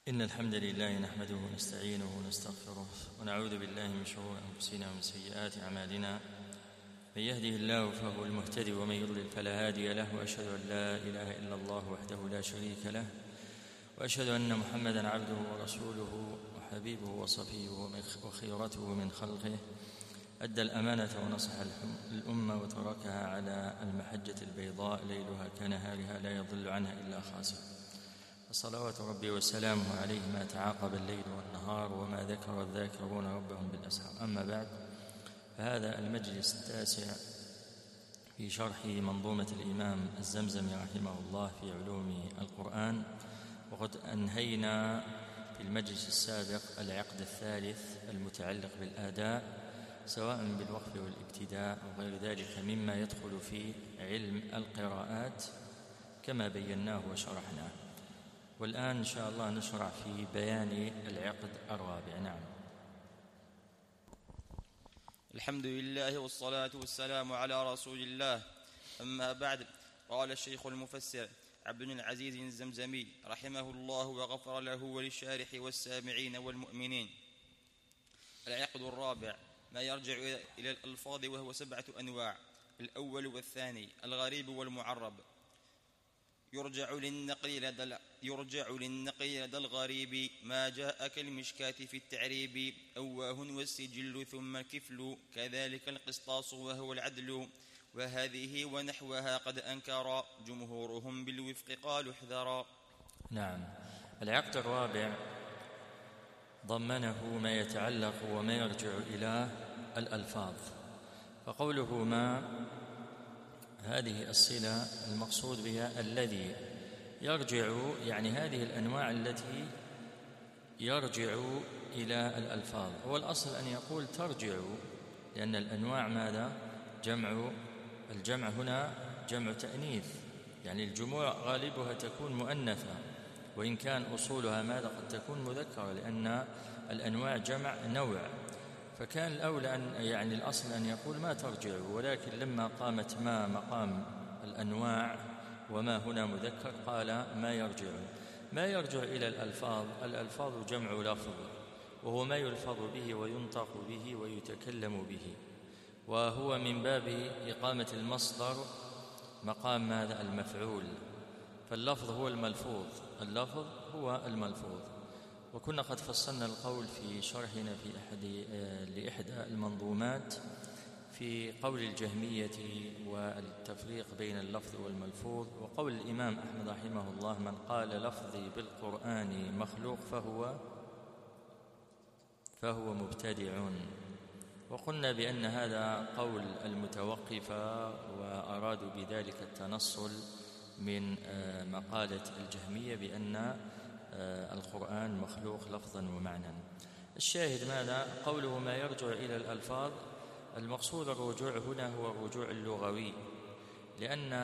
إن الحمد لله نحمده ونستعينه ونستغفره ونعوذ بالله من شرور أنفسنا ومن سيئات أعمالنا. من يهده الله فهو المهتدي ومن يضلل فلا هادي له، وأشهد أن لا إله إلا الله وحده لا شريك له، وأشهد أن محمدًا عبده ورسوله وحبيبه وصفيه وخيرته من خلقه، أدى الأمانة ونصح الأمة وتركها على المحجة البيضاء ليلها كنهارها لا يضل عنها إلا خاسر. صلوات ربي وسلامه عليه ما تعاقب الليل والنهار وما ذكر الذاكرون ربهم بالأسحار. أما بعد، فهذا المجلس التاسع في شرح منظومة الإمام الزمزمي رحمه الله في علوم القرآن، وقد أنهينا في المجلس السابق العقد الثالث المتعلق بالآداء سواء بالوقف والابتداء وغير ذلك مما يدخل في علم القراءات كما بيناه وشرحناه. والآن إن شاء الله نشرع في بيان العقد الرابع. نعم. الحمد لله والصلاة والسلام على رسول الله. أما بعد، قال الشيخ المفسر عبد العزيز الزمزمي رحمه الله وغفر له وللشارح والسامعين والمؤمنين: العقد الرابع ما يرجع إلى الألفاظ، وهو 7 أنواع. الأول والثاني: الغريب والمعرب. يرجع للنقل لدى الغريب ما جاء كالمشكاة في التعريب، أواه والسجل ثم الكفل، كذلك القسطاس وهو العدل، وهذه ونحوها قد أنكر جمهورهم بالوفق قالوا احذرا. نعم. العقد الرابع ضمنه ما يتعلق وما يرجع إلى الألفاظ، فقوله ما هذه الصلة المقصود بها الذي يرجع، يعني هذه الأنواع التي يرجع إلى الألفاظ. هو الأصل أن يقول ترجع، لأن الأنواع ماذا؟ الجمع هنا جمع تأنيث، يعني الجموع غالبها تكون مؤنثة، وإن كان أصولها ماذا؟ قد تكون مذكرة، لأن الأنواع جمع نوع. فكان الأولى يعني الأصل أن يقول ما ترجع، ولكن لما قامت ما مقام الأنواع وما هنا مذكر قال ما يرجع إلى الألفاظ. الألفاظ جمع لفظ، وهو ما يلفظ به وينطق به ويتكلم به، وهو من باب إقامة المصدر مقام ماذا؟ المفعول. فاللفظ هو الملفوظ. وكنا قد فصلنا القول في شرحنا لإحدى المنظومات في قول الجهمية والتفريق بين اللفظ والملفوظ، وقول الإمام أحمد رحمه الله: من قال لفظي بالقرآن مخلوق فهو مبتدع. وقلنا بأن هذا قول المتوقفة، وأرادوا بذلك التنصل من مقالة الجهمية بأن القرآن مخلوق لفظا ومعنى. الشاهد ماذا؟ قوله ما يرجع إلى الألفاظ، المقصود الرجوع هنا هو الرجوع اللغوي، لأن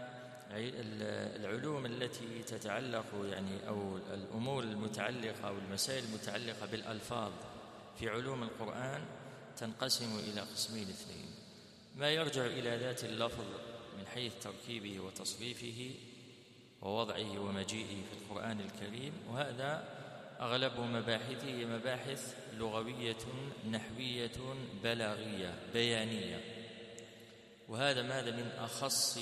العلوم التي تتعلق أو الأمور المتعلقة أو المسائل المتعلقة بالألفاظ في علوم القرآن تنقسم إلى قسمين اثنين: ما يرجع إلى ذات اللفظ من حيث تركيبه وتصريفه ووضعه ومجيئه في القرآن الكريم، وهذا أغلب مباحثه مباحث لغوية نحوية بلاغية بيانية، وهذا ماذا؟ من أخص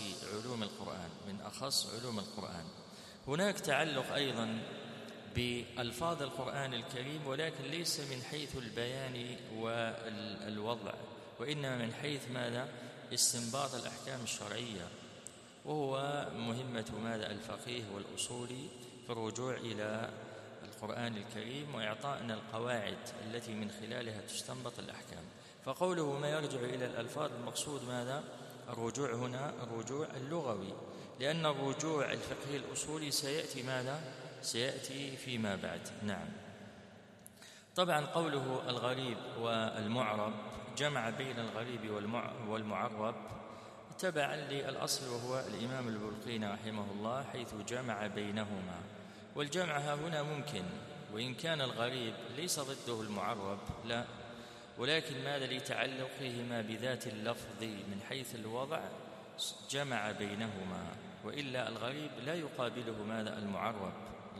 علوم القرآن. هناك تعلق أيضا بألفاظ القرآن الكريم، ولكن ليس من حيث البيان والوضع، وإنما من حيث ماذا؟ استنباط الأحكام الشرعية، وهو مهمة ماذا؟ الفقيه والأصولي في الرجوع إلى القرآن الكريم وإعطائنا القواعد التي من خلالها تستنبط الأحكام. فقوله ما يرجع إلى الألفاظ، المقصود ماذا؟ الرجوع هنا الرجوع اللغوي، لأن الرجوع الفقهي الأصولي سيأتي ماذا؟ سيأتي فيما بعد. نعم. طبعا قوله الغريب والمعرب جمع بين الغريب والمعرب تبعا للأصل، وهو الإمام البلقيني رحمه الله، حيث جمع بينهما. والجمع هنا ممكن، وإن كان الغريب ليس ضده المعرب، لا، ولكن ماذا؟ لتعلقهما بذات اللفظ من حيث الوضع جمع بينهما، وإلا الغريب لا يقابله ماذا؟ المعرب.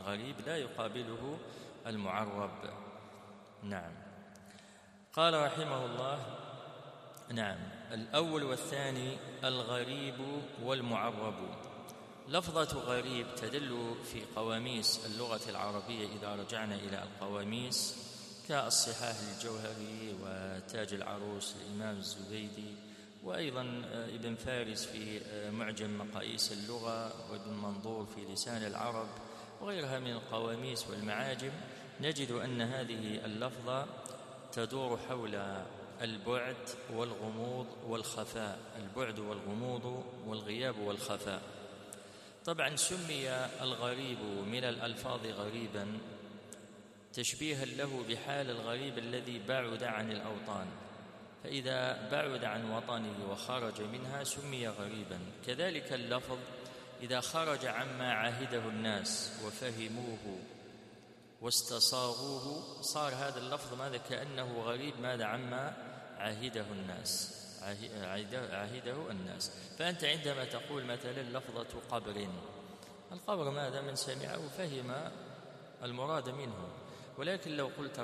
الغريب لا يقابله المعرب. نعم. قال رحمه الله: نعم. الأول والثاني الغريب والمعرب. لفظة غريب تدل في قواميس اللغة العربية إذا رجعنا إلى القواميس كالصحاح الجوهري وتاج العروس الإمام الزبيدي، وأيضا ابن فارس في معجم مقاييس اللغة، وابن منظور في لسان العرب، وغيرها من القواميس والمعاجم، نجد أن هذه اللفظة تدور حول البعد والغموض والخفاء، البعد والغموض والغياب والخفاء. طبعا سمي الغريب من الألفاظ غريبا تشبيها له بحال الغريب الذي بعد عن الأوطان، فإذا بعد عن وطنه وخرج منها سمي غريبا. كذلك اللفظ إذا خرج عما عاهده الناس وفهموه واستصاغوه صار هذا اللفظ ماذا؟ كأنه غريب ماذا؟ عما عاهده الناس، عاهده الناس. فأنت عندما تقول مثلا لفظة قبر، القبر ماذا؟ من سمعه فهم المراد منه. ولكن لو قلت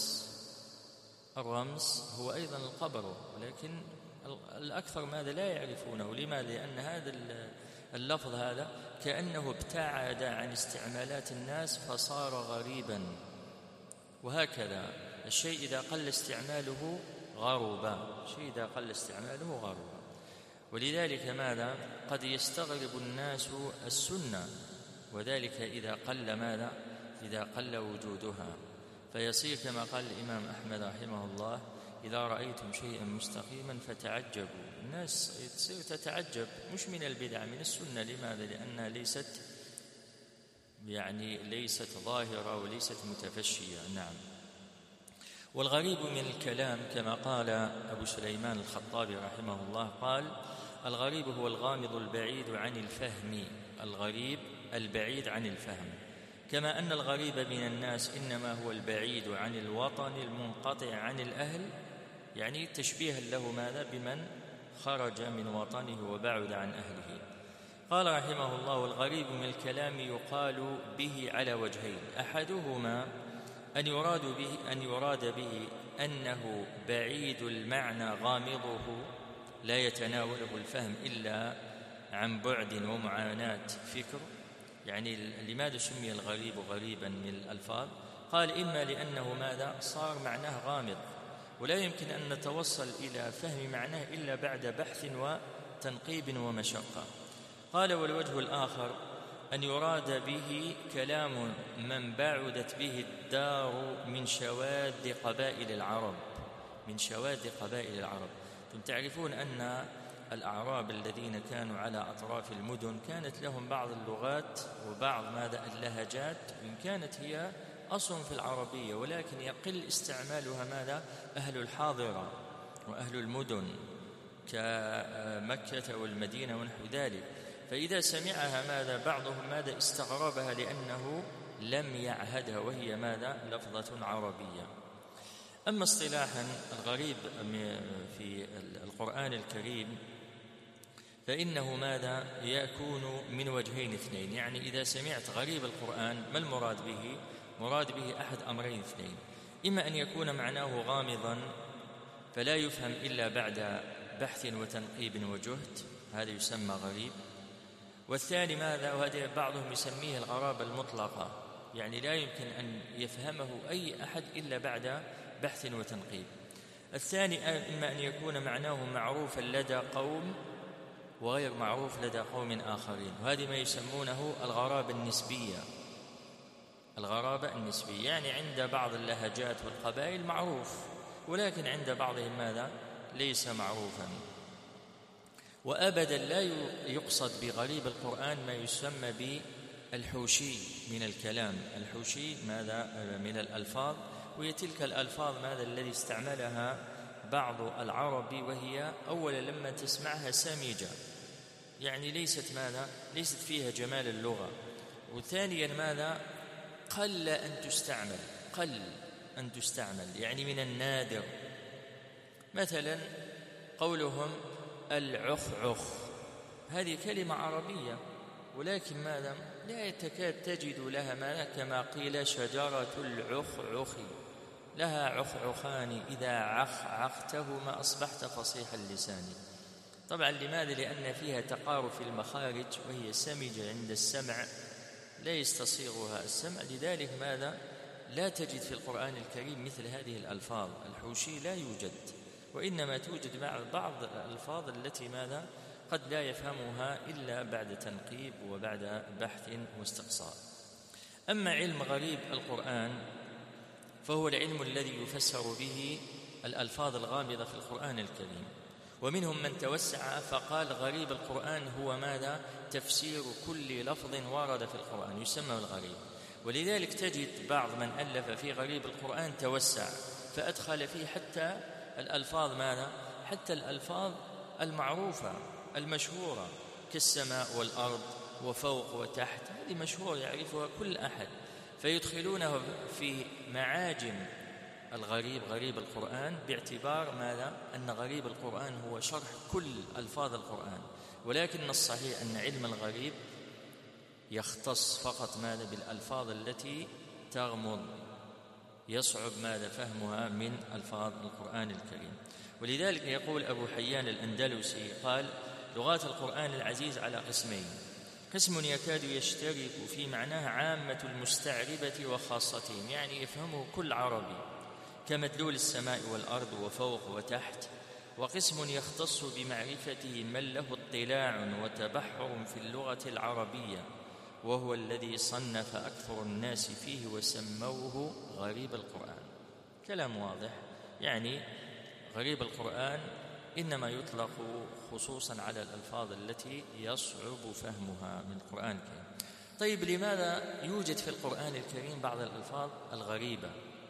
الرمس هو أيضا القبر، ولكن الأكثر ماذا؟ لا يعرفونه. لماذا؟ لأن هذا اللفظ هذا كأنه ابتعد عن استعمالات الناس فصار غريبا. وهكذا الشيء إذا قل استعماله غرب، شيء إذا قل استعماله غرب. ولذلك ماذا؟ قد يستغرب الناس السنة، وذلك إذا قل ماذا؟ إذا قل وجودها، فيصير كما قال الإمام أحمد رحمه الله: إذا رأيتم شيئا مستقيما فتعجبوا. الناس تصير تتعجب مش من البدع، من السنة. لماذا؟ لأنها ليست ظاهرة وليست متفشية. نعم. والغريب من الكلام كما قال أبو سليمان الخطابي رحمه الله، قال: الغريب هو الغامض البعيد عن الفهم، الغريب البعيد عن الفهم، كما أن الغريب من الناس إنما هو البعيد عن الوطن المنقطع عن الأهل، يعني تشبيها له ماذا؟ بمن خرج من وطنه وبعد عن أهله. قال رحمه الله: والغريب من الكلام يقال به على وجهين: أحدهما أن يراد به أنه بعيد المعنى غامضه لا يتناوله الفهم إلا عن بعد ومعاناة فكر. يعني لماذا سمي الغريب غريبا من الألفاظ؟ قال: إما لأنه ماذا؟ صار معناه غامض ولا يمكن أن نتوصل إلى فهم معناه إلا بعد بحث وتنقيب ومشقة. قال: والوجه الآخر أن يراد به كلام من بعدت به الدار من شواذ قبائل العرب، من شواذ قبائل العرب. ثم تعرفون أن الأعراب الذين كانوا على أطراف المدن كانت لهم بعض اللغات وبعض ماذا؟ اللهجات، وإن كانت هي أصل في العربية، ولكن يقل استعمالها ماذا؟ أهل الحاضرة وأهل المدن كمكة والمدينة ونحو ذلك. فإذا سمعها ماذا؟ بعضهم ماذا؟ استغربها لأنه لم يعهدها، وهي ماذا؟ لفظة عربية. أما اصطلاحا الغريب في القرآن الكريم فإنه ماذا؟ يكون من وجهين اثنين. يعني إذا سمعت غريب القرآن ما المراد به؟ مراد به أحد أمرين اثنين: إما أن يكون معناه غامضا فلا يفهم إلا بعد بحث وتنقيب وجهد، هذا يسمى غريب. والثاني ماذا؟ وهذا بعضهم يسميه الغرابة المطلقة، يعني لا يمكن أن يفهمه أي أحد إلا بعد بحث وتنقيب. الثاني إما أن يكون معناه معروفا لدى قوم وغير معروف لدى قوم آخرين، وهذه ما يسمونه الغرابة النسبية. الغرابة النسبية يعني عند بعض اللهجات والقبائل معروف، ولكن عند بعضهم ماذا؟ ليس معروفا. وأبدا لا يقصد بغريب القرآن ما يسمى بالحوشي من الكلام. الحوشي ماذا؟ من الألفاظ، وهي تلك الألفاظ ماذا؟ الذي استعملها بعض العرب، وهي أولا لما تسمعها سامجة، يعني ليست ماذا؟ ليست فيها جمال اللغة. وثانيا ماذا؟ قل أن تستعمل، يعني من النادر. مثلا قولهم العخعخ، هذه كلمة عربية، ولكن ماذا؟ لا تكاد تجد لها ماذا كما قيل شجرة العخعخ لها عخعخان إذا عخعختهما أصبحت فصيح اللسان. طبعا لماذا؟ لأن فيها تقارب في المخارج وهي سمجة عند السمع لا يستصيغها السمع، لذلك ماذا لا تجد في القرآن الكريم مثل هذه الألفاظ. الحوشي لا يوجد، وإنما توجد بعض الألفاظ التي ماذا قد لا يفهمها إلا بعد تنقيب وبعد بحث واستقصاء. أما علم غريب القرآن فهو العلم الذي يفسر به الألفاظ الغامضة في القرآن الكريم، ومنهم من توسع فقال غريب القرآن هو ماذا تفسير كل لفظ ورد في القرآن يسمى الغريب. ولذلك تجد بعض من ألف في غريب القرآن توسع فأدخل فيه حتى الألفاظ ماذا حتى الألفاظ المعروفة المشهورة كالسماء والأرض وفوق وتحت، هذه مشهورة يعرفها كل أحد، فيدخلونه في معاجم الغريب غريب القرآن باعتبار ماذا أن غريب القرآن هو شرح كل ألفاظ القرآن. ولكن الصحيح أن علم الغريب يختص فقط ماذا بالألفاظ التي تغمض يصعب ماذا فهمها من ألفاظ القرآن الكريم. ولذلك يقول أبو حيان الأندلسي قال لغات القرآن العزيز على قسمين: قسم يكاد يشترك في معناه عامة المستعربة وخاصتهم، يعني يفهمه كل عربي كمدلول السماء والأرض وفوق وتحت، وقسم يختص بمعرفته من له اطلاع وتبحر في اللغة العربية، وهو الذي صنف أكثر الناس فيه وسموه غريب القرآن. كلام واضح، يعني غريب القرآن إنما يطلق خصوصا على الألفاظ التي يصعب فهمها من القرآن الكريم. طيب لماذا يوجد في القرآن الكريم بعض الألفاظ الغريبة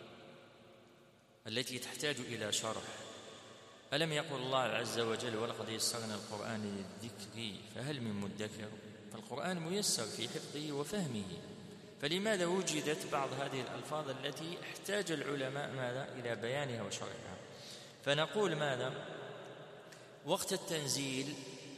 التي تحتاج إلى شرح؟ ألم يقل الله عز وجل ولقد يسرنا القرآن للذكر فهل من مدكر؟ فالقرآن ميسر في حفظه وفهمه، فلماذا وجدت بعض هذه الألفاظ التي احتاج العلماء ماذا إلى بيانها وشرحها؟ فنقول ماذا وقت التنزيل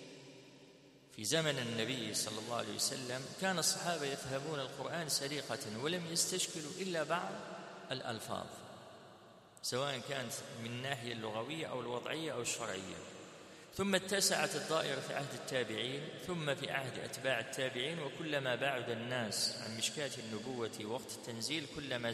في زمن النبي صلى الله عليه وسلم كان الصحابة يفهمون القرآن سليقة ولم يستشكلوا إلا بعض الألفاظ، سواء كانت من الناحية اللغوية أو الوضعية أو الشرعية. ثم اتسعت الدائرة في عهد التابعين، ثم في عهد أتباع التابعين، وكلما بعد الناس عن مشكاة النبوة وقت التنزيل كلما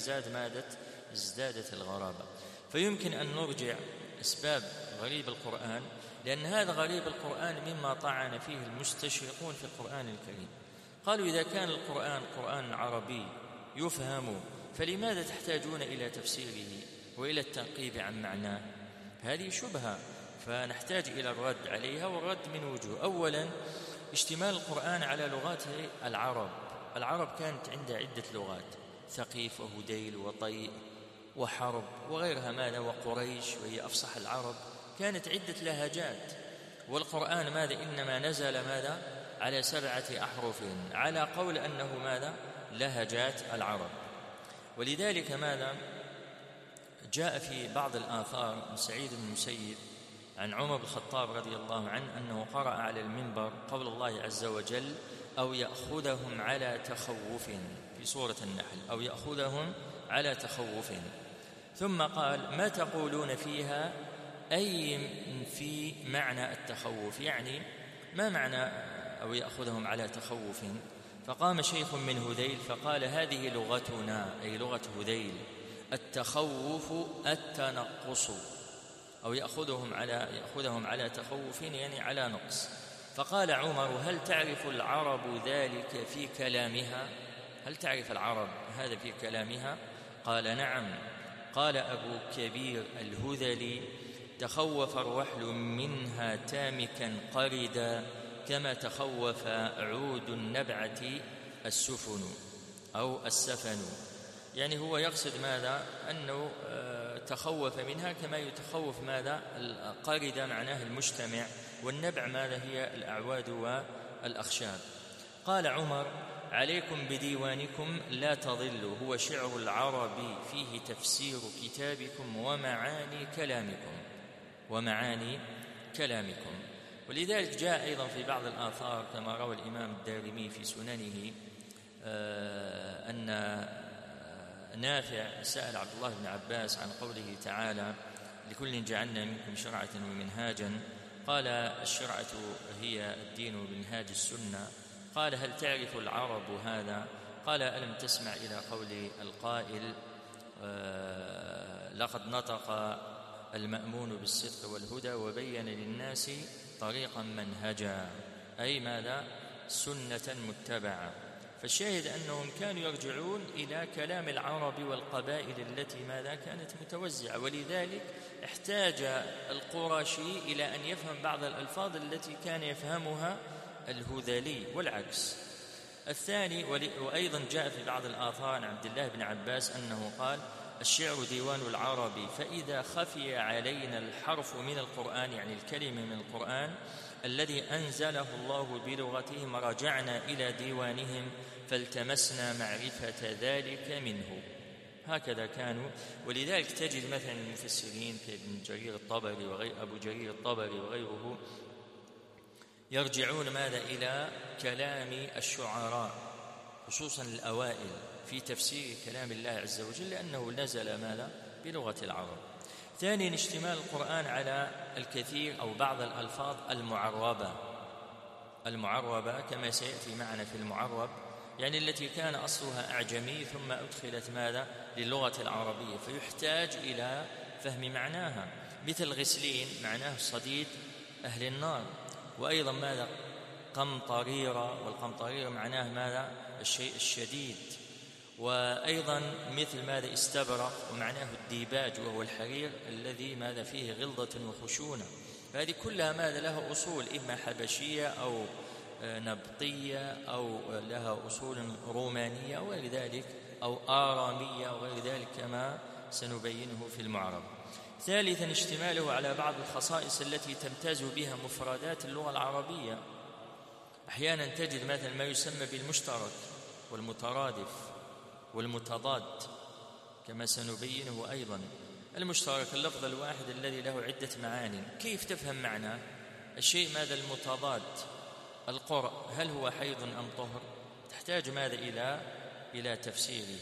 ازدادت الغرابة. فيمكن أن نرجع أسباب غريب القرآن، لأن هذا غريب القرآن مما طعن فيه المستشرقون في القرآن الكريم. قالوا إذا كان القرآن قرآن عربي يفهم فلماذا تحتاجون إلى تفسيره وإلى التنقيب عن معناه؟ هذه شبهة فنحتاج إلى الرد عليها، والرد من وجوه. أولا اشتمال القرآن على لغات العرب كانت عندها عدة لغات: ثقيف وهديل وطيء وحرب وغيرها ماذا وقريش وهي أفصح العرب، كانت عدة لهجات. والقرآن ماذا إنما نزل ماذا على 7 أحرف على قول أنه ماذا لهجات العرب. ولذلك ماذا جاء في بعض الآثار من سعيد بن المسيب عن عمر بن الخطاب رضي الله عنه أنه قرأ على المنبر قول الله عز وجل: أو يأخذهم على تخوف، في سورة النحل، أو يأخذهم على تخوف. ثم قال: ما تقولون فيها؟ أي في معنى التخوف، يعني ما معنى أو يأخذهم على تخوف؟ فقام شيخ من هذيل فقال: هذه لغتنا، أي لغة هذيل، التخوف التنقص، أو يأخذهم على تخوف يعني على نقص. فقال عمر: هل تعرف العرب ذلك في كلامها؟ هل تعرف العرب هذا في كلامها؟ قال: نعم. قال أبو كبير الهذلي: تخوف الرحل منها تامكا قردا كما تخوف عود النبعة السفن أو السفن. يعني هو يقصد ماذا أنه تخوف منها كما يتخوف ماذا القردة، معناه المجتمع، والنبع ماذا هي الأعواد والأخشاب. قال عمر: عليكم بديوانكم لا تضلوا، هو شعر العرب فيه تفسير كتابكم ومعاني كلامكم. ولذلك جاء أيضا في بعض الآثار كما روى الإمام الدارمي في سننه أن نافع سأل عبد الله بن عباس عن قوله تعالى لكل جعلنا منكم شرعة ومنهاجا، قال الشرعة هي الدين ومنهاج السنة. قال هل تعرف العرب هذا؟ قال ألم تسمع إلى قول القائل لقد نطق المأمون بالصدق والهدى وبين للناس طريقا منهجا، أي ماذا؟ سنة متبعة. فالشاهد أنهم كانوا يرجعون إلى كلام العرب والقبائل التي ماذا كانت متوزعة، ولذلك احتاج القرشي إلى أن يفهم بعض الألفاظ التي كان يفهمها الهذلي والعكس. الثاني وأيضا جاء في بعض الآثار عن عبد الله بن عباس أنه قال الشعر ديوان العرب، فإذا خفي علينا الحرف من القرآن، يعني الكلمة من القرآن الذي أنزله الله بلغتهم، رجعنا إلى ديوانهم فالتمسنا معرفة ذلك منه. هكذا كانوا. ولذلك تجد مثلا المفسرين كابن جرير الطبري أبو جرير الطبري وغيره يرجعون ماذا؟ إلى كلام الشعراء خصوصا الأوائل في تفسير كلام الله عز وجل، لأنه نزل ماذا؟ بلغة العرب. ثانيا اشتمال القرآن على الكثير أو بعض الألفاظ المعربة كما سيأتي معنا في المعرب، يعني التي كان أصلها أعجمي ثم أدخلت ماذا؟ للغة العربية، فيحتاج إلى فهم معناها، مثل غسلين معناه صديد أهل النار، وأيضا ماذا؟ قمطريرة، والقمطريرة معناه ماذا؟ الشيء الشديد. وأيضا مثل ماذا؟ استبرق ومعناه الديباج وهو الحرير الذي ماذا فيه غلظة وخشونة. فهذه كلها ماذا؟ لها أصول إما حبشية أو نبطية أو لها أصول رومانية أو غير ذلك، أو آرامية أو غير ذلك كما سنبينه في المعرب. ثالثا اشتماله على بعض الخصائص التي تمتاز بها مفردات اللغة العربية. أحيانا تجد مثلا ما يسمى بالمشترك والمترادف والمتضاد كما سنبينه أيضا. المشترك اللفظ الواحد الذي له عدة معاني، كيف تفهم معناه؟ الشيء ماذا؟ المتضاد القرء، هل هو حيض أم طهر؟ تحتاج ماذا؟ إلى تفسيره.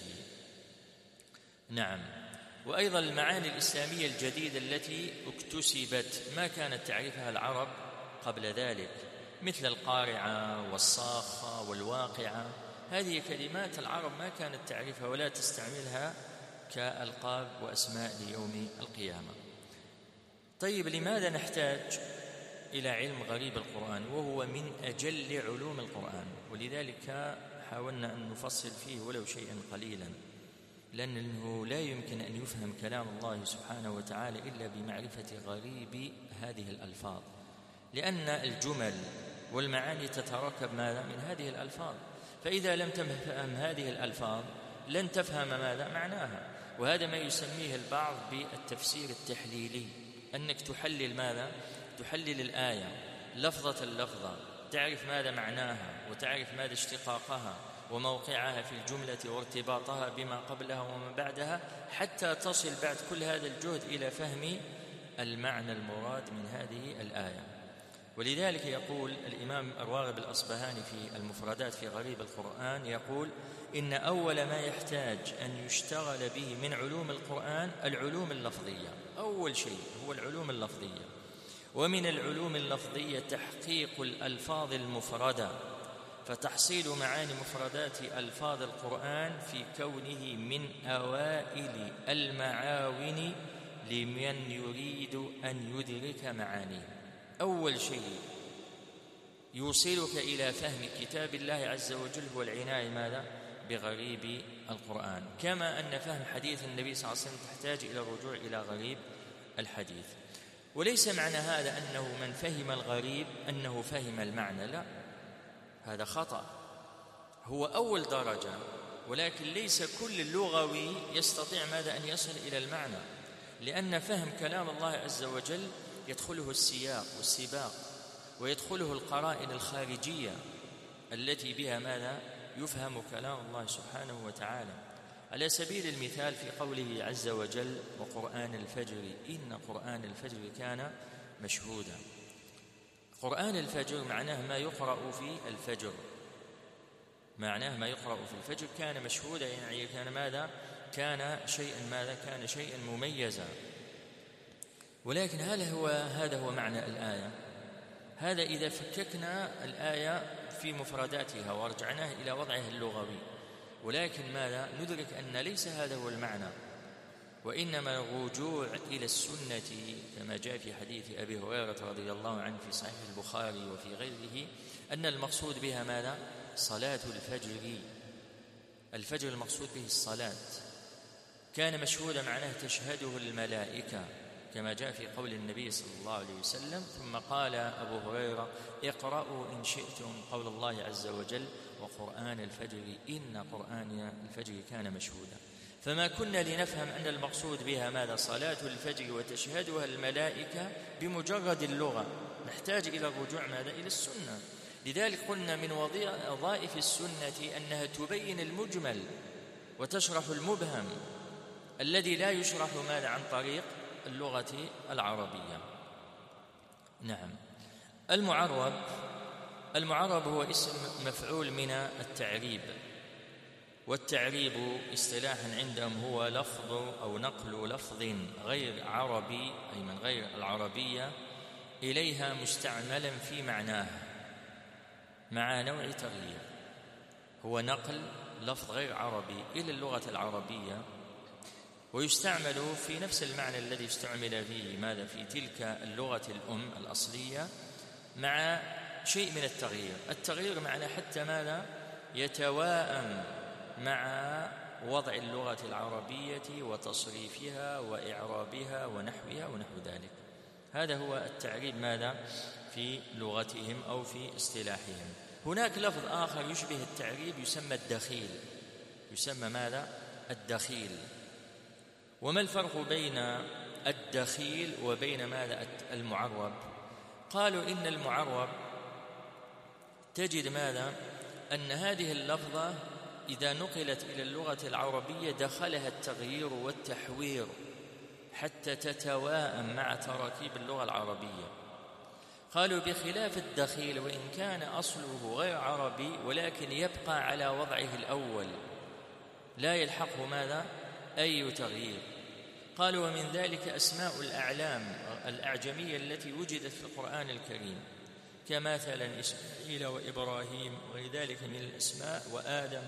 نعم. وأيضا المعاني الإسلامية الجديدة التي اكتسبت ما كانت تعرفها العرب قبل ذلك، مثل القارعة والصاخة والواقعة، هذه كلمات العرب ما كانت تعرفها ولا تستعملها كألقاب وأسماء ليوم القيامة. طيب، لماذا نحتاج إلى علم غريب القرآن وهو من أجل علوم القرآن؟ ولذلك حاولنا أن نفصل فيه ولو شيئا قليلا، لأنه لا يمكن أن يفهم كلام الله سبحانه وتعالى إلا بمعرفة غريب هذه الألفاظ، لأن الجمل والمعاني تتركب ماذا؟ من هذه الألفاظ. فإذا لم تفهم هذه الألفاظ لن تفهم ماذا؟ معناها. وهذا ما يسميه البعض بالتفسير التحليلي، أنك تحلل ماذا؟ تحلل الآية لفظة اللفظة، تعرف ماذا معناها وتعرف ماذا اشتقاقها وموقعها في الجملة وارتباطها بما قبلها وما بعدها، حتى تصل بعد كل هذا الجهد إلى فهم المعنى المراد من هذه الآية. ولذلك يقول الإمام الراغب الأصبهاني في المفردات في غريب القرآن، يقول إن أول ما يحتاج أن يشتغل به من علوم القرآن العلوم اللفظية. أول شيء هو العلوم اللفظية، ومن العلوم اللفظية تحقيق الألفاظ المفردة، فتحصيل معاني مفردات ألفاظ القرآن في كونه من أوائل المعاون لمن يريد أن يدرك معانيه. أول شيء يوصلك إلى فهم كتاب الله عز وجل هو العناية ماذا؟ بغريب القرآن، كما أن فهم حديث النبي صلى الله عليه وسلم تحتاج إلى الرجوع إلى غريب الحديث. وليس معنى هذا أنه من فهم الغريب أنه فهم المعنى، لا، هذا خطأ، هو أول درجة، ولكن ليس كل لغوي يستطيع ماذا؟ أن يصل إلى المعنى، لأن فهم كلام الله عز وجل يدخله السياق والسباق، ويدخله القرائن الخارجية التي بها ماذا؟ يفهم كلام الله سبحانه وتعالى. على سبيل المثال في قوله عز وجل وقرآن الفجر إن قرآن الفجر كان مشهودا. قرآن الفجر معناه ما يقرأ في الفجر، معناه ما يقرأ في الفجر كان مشهودا، يعني كان ماذا؟ كان شيئا مميزا. ولكن هذا هو معنى الآية؟ هذا إذا فككنا الآية في مفرداتها ورجعناه إلى وضعها اللغوي، ولكن ماذا؟ ندرك أن ليس هذا هو المعنى، وإنما الرجوع إلى السنة كما جاء في حديث أبي هريرة رضي الله عنه في صحيح البخاري وفي غيره، أن المقصود بها ماذا؟ صلاة الفجر المقصود به الصلاة. كان مشهودا معناه تشهده الملائكة كما جاء في قول النبي صلى الله عليه وسلم. ثم قال أبو هريرة: اقرأوا إن شئتم قول الله عز وجل: وقرآن الفجر إن قرآن الفجر كان مشهودا. فما كنا لنفهم أن المقصود بها ماذا؟ صلاة الفجر وتشهدها الملائكة بمجرد اللغة، نحتاج إلى الرجوع ماذا؟ إلى السنة. لذلك قلنا من وظائف السنة أنها تبين المجمل وتشرح المبهم الذي لا يشرح ماذا؟ عن طريق اللغة العربية. نعم. المعرب هو اسم مفعول من التعريب، والتعريب اصطلاحا عندهم هو لفظ أو نقل لفظ غير عربي، أي من غير العربية، إليها مستعملا في معناها مع نوع تغيير. هو نقل لفظ غير عربي إلى اللغة العربية، ويستعمل في نفس المعنى الذي استعمل فيه ماذا؟ في تلك اللغة الأم الأصلية، مع شيء من التغيير معنى حتى ماذا؟ يتواءم مع وضع اللغة العربية وتصريفها وإعرابها ونحوها ونحو ذلك. هذا هو التعريب ماذا؟ في لغتهم أو في اصطلاحهم. هناك لفظ آخر يشبه التعريب يسمى الدخيل. يسمى ماذا؟ الدخيل. وما الفرق بين الدخيل وبين ماذا؟ المعرب. قالوا إن المعرب تجد ماذا؟ أن هذه اللفظة إذا نقلت إلى اللغة العربية دخلها التغيير والتحوير حتى تتواءم مع تراكيب اللغة العربية. قالوا بخلاف الدخيل وإن كان أصله غير عربي ولكن يبقى على وضعه الأول، لا يلحقه ماذا؟ أي تغيير. قالوا ومن ذلك أسماء الأعلام الأعجمية التي وجدت في القرآن الكريم، كمثلا إسماعيل وإبراهيم وغير ذلك من الأسماء، وآدم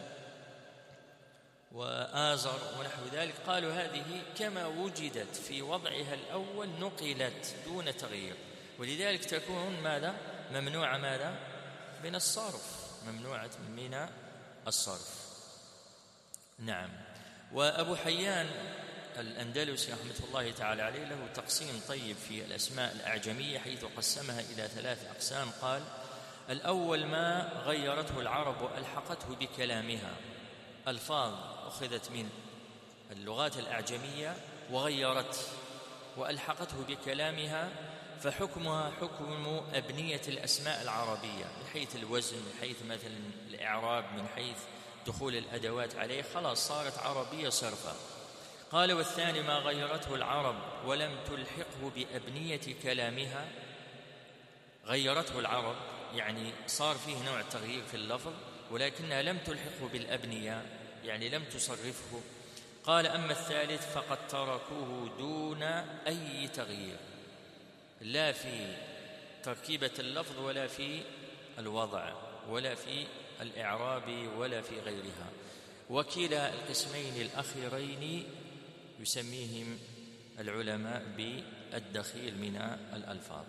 وآزر ونحو ذلك. قالوا هذه كما وجدت في وضعها الأول نقلت دون تغيير، ولذلك تكون ماذا؟ ممنوعة ماذا؟ من الصرف، ممنوعة من الصرف. نعم. وأبو حيان الأندلسي رحمة الله تعالى عليه له تقسيم طيب في الأسماء الأعجمية، حيث قسمها إلى 3 أقسام. قال: الأول ما غيرته العرب وألحقته بكلامها، ألفاظ أخذت من اللغات الأعجمية وغيرت وألحقته بكلامها، فحكمها حكم أبنية الأسماء العربية من حيث الوزن، من حيث مثلا الإعراب، من حيث دخول الأدوات عليه، خلاص صارت عربية صرفا. قال: والثاني ما غيرته العرب ولم تلحقه بأبنية كلامها. غيرته العرب يعني صار فيه نوع تغيير في اللفظ ولكنها لم تلحقه بالأبنية، يعني لم تصرفه. قال: أما الثالث فقد تركوه دون أي تغيير، لا في تركيبة اللفظ ولا في الوضع ولا في الإعراب ولا في غيرها. وكلا القسمين الأخيرين يسميهم العلماء بالدخيل من الألفاظ.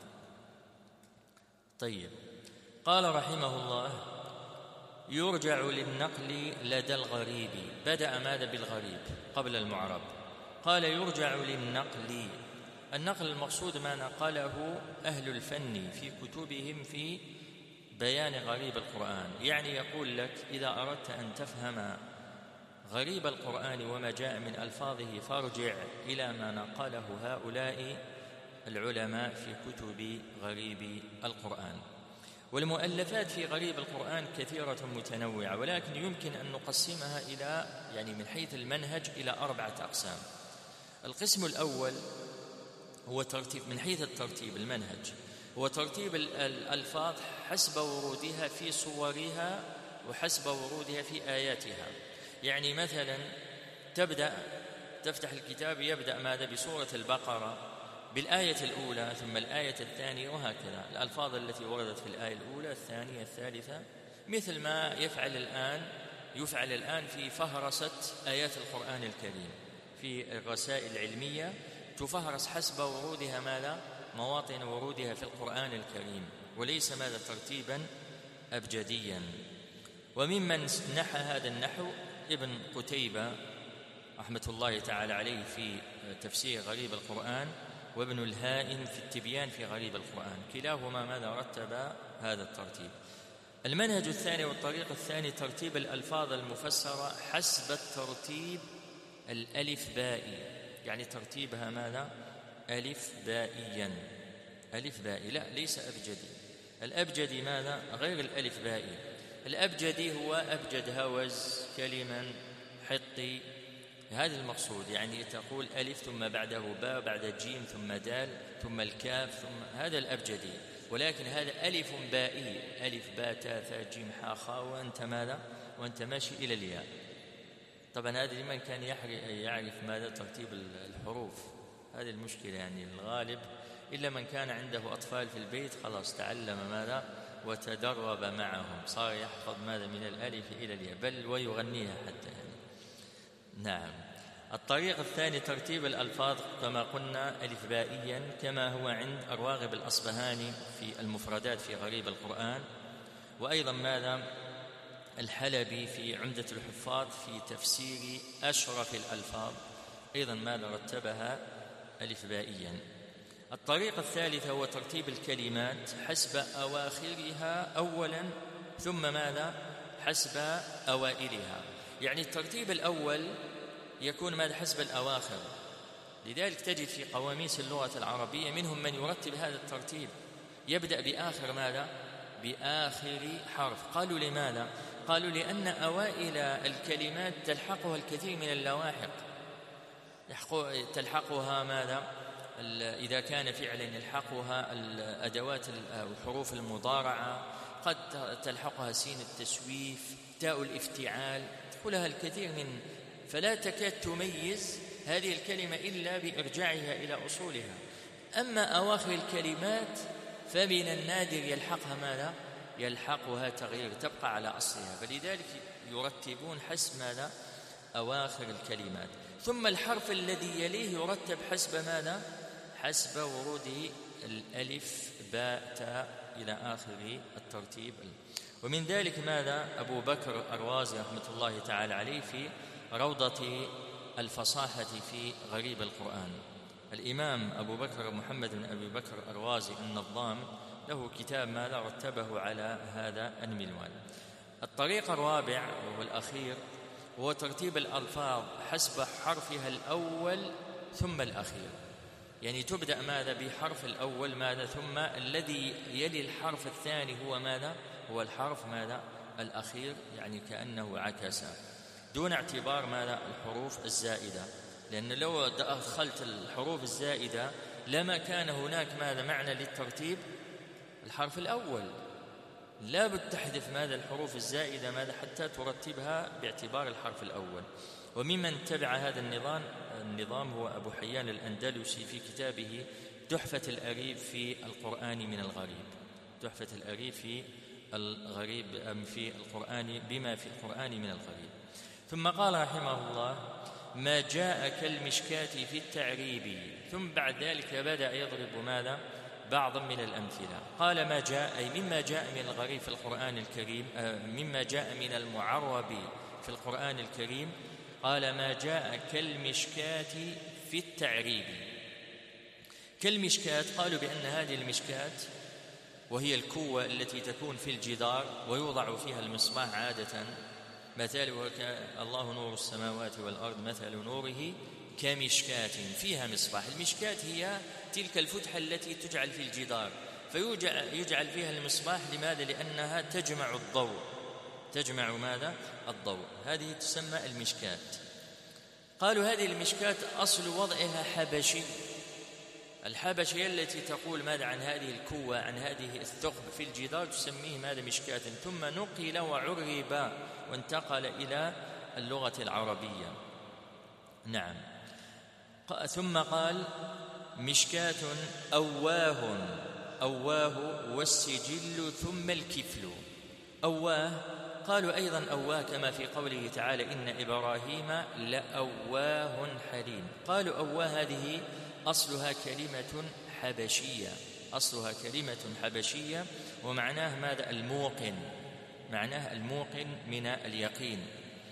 طيب. قال رحمه الله: يرجع للنقل لدى الغريب. بدأ ماذا؟ بالغريب قبل المعرب. قال: يرجع للنقل. النقل المقصود ما نقله أهل الفن في كتبهم في بيان غريب القرآن. يعني يقول لك إذا أردت أن تفهم غريب القرآن وما جاء من ألفاظه فارجع إلى ما نقله هؤلاء العلماء في كتب غريب القرآن. والمؤلفات في غريب القرآن كثيرة متنوعة، ولكن يمكن أن نقسمها إلى يعني من حيث المنهج إلى 4 أقسام. القسم الأول هو ترتيب، من حيث الترتيب المنهج هو ترتيب الألفاظ حسب ورودها في صورها وحسب ورودها في آياتها. يعني مثلا تفتح الكتاب يبدأ ماذا بسورة البقرة بالآية الأولى ثم الآية الثانية، وهكذا الألفاظ التي وردت في الآية الأولى الثانية الثالثة، مثل ما يفعل الآن في فهرسة آيات القرآن الكريم في الرسائل العلمية، تفهرس حسب ورودها ماذا مواطن ورودها في القرآن الكريم، وليس ماذا ترتيبا أبجديا. وممن نحى هذا النحو ابن قتيبة رحمة الله تعالى عليه في تفسير غريب القرآن، وابن الهائم في التبيان في غريب القرآن، كلاهما ماذا رتب هذا الترتيب. المنهج الثاني والطريق الثاني ترتيب الألفاظ المفسرة حسب الترتيب الألف بائي، يعني ترتيبها ماذا ألف بائيا، ألف بائي، لا ليس أبجدي. الأبجدي ماذا غير الألف بائي. الأبجدي هو أبجد هوز كلما حطي، هذا المقصود، يعني تقول ألف ثم بعده باء بعد جيم ثم دال ثم الكاف ثم، هذا الأبجدي. ولكن هذا ألف بائي، ألف باء تاء ثاء جيم حاء خاء، وأنت ماذا وأنت ماشي إلى الياء. طبعا هذا لمن كان يعرف ماذا ترتيب الحروف، هذه المشكلة يعني الغالب، إلا من كان عنده أطفال في البيت خلاص تعلم ماذا وتدرب معهم، صار يحفظ ماذا من الألف إلى الياء، بل ويغنيها حتى يعني. نعم. الطريق الثاني ترتيب الألفاظ كما قلنا ألف بائيا، كما هو عند الراغب الأصبهاني في المفردات في غريب القرآن، وأيضا ماذا الحلبي في عمدة الحفاظ في تفسير أشرف الألفاظ، أيضا ماذا رتبها ألف بائيا. الطريق الثالث هو ترتيب الكلمات حسب أواخرها أولا ثم ماذا حسب أوائلها، يعني الترتيب الأول يكون ماذا حسب الأواخر. لذلك تجد في قواميس اللغة العربية منهم من يرتب هذا الترتيب، يبدأ بآخر ماذا بآخر حرف. قالوا لماذا؟ قالوا لأن أوائل الكلمات تلحقها الكثير من اللواحق، تلحقها ماذا إذا كان فعلا يلحقها الأدوات الحروف المضارعة، قد تلحقها سين التسويف تاء الافتعال، تدخلها الكثير من، فلا تكاد تميز هذه الكلمة إلا بإرجاعها إلى أصولها. أما أواخر الكلمات فمن النادر يلحقها ماذا يلحقها تغيير، تبقى على أصلها، فلذلك يرتبون حسب ماذا أواخر الكلمات. ثم الحرف الذي يليه يرتب حسب ماذا حسب وروده الألف باء تاء إلى آخر الترتيب. ومن ذلك ماذا أبو بكر الرازي رحمة الله تعالى عليه في روضة الفصاحة في غريب القرآن. الإمام أبو بكر محمد بن أبي بكر الرازي النظام له كتاب ماذا رتبه على هذا المنوال. الطريق الرابع والأخير هو ترتيب الألفاظ حسب حرفها الأول ثم الأخير، يعني تبدأ ماذا بحرف الأول ماذا ثم الذي يلي الحرف الثاني هو ماذا هو الحرف ماذا الأخير، يعني كأنه عكس، دون اعتبار ماذا الحروف الزائدة، لأن لو أدخلت الحروف الزائدة لما كان هناك ماذا معنى للترتيب الحرف الأول، لا بد تحذف ماذا الحروف الزائدة ماذا حتى ترتبها باعتبار الحرف الأول. وممن تبع هذا النظام هو أبو حيان الأندلسي في كتابه تحفة الأريب في القرآن من الغريب، تحفة الأريب في الغريب في القرآن بما في القرآن من الغريب. ثم قال رحمه الله ما جاء كالمشكاة في التعريب، ثم بعد ذلك بدأ يضرب ماذا بعضا من الأمثلة. قال ما جاء أي مما جاء من الغريب في القرآن الكريم، مما جاء من المعرب في القرآن الكريم. قال ما جاء كالمشكاة في التعريب. كالمشكاة قالوا بأن هذه المشكاة وهي الكوة التي تكون في الجدار ويوضع فيها المصباح عادة، مثاله الله نور السماوات والأرض مثل نوره كمشكاة فيها مصباح. المشكاة هي تلك الفتحة التي تجعل في الجدار فيجعل فيها المصباح. لماذا؟ لأنها تجمع الضوء، تجمع ماذا الضوء، هذه تسمى المشكاة. قالوا هذه المشكاة أصل وضعها حبشي، الحبشة هي التي تقول ماذا عن هذه الكوة، عن هذه الثقب في الجدار، تسميه ماذا مشكاة، ثم نقل وعرب وانتقل إلى اللغة العربية. نعم. ثم قال مشكاة أواه والسجل ثم الكفل. أواه قالوا أيضا أواه كما في قوله تعالى إن إبراهيم لأواه حليم. قالوا أواه هذه أصلها كلمة حبشية، ومعناه ماذا؟ الموقن، معناه الموقن من اليقين.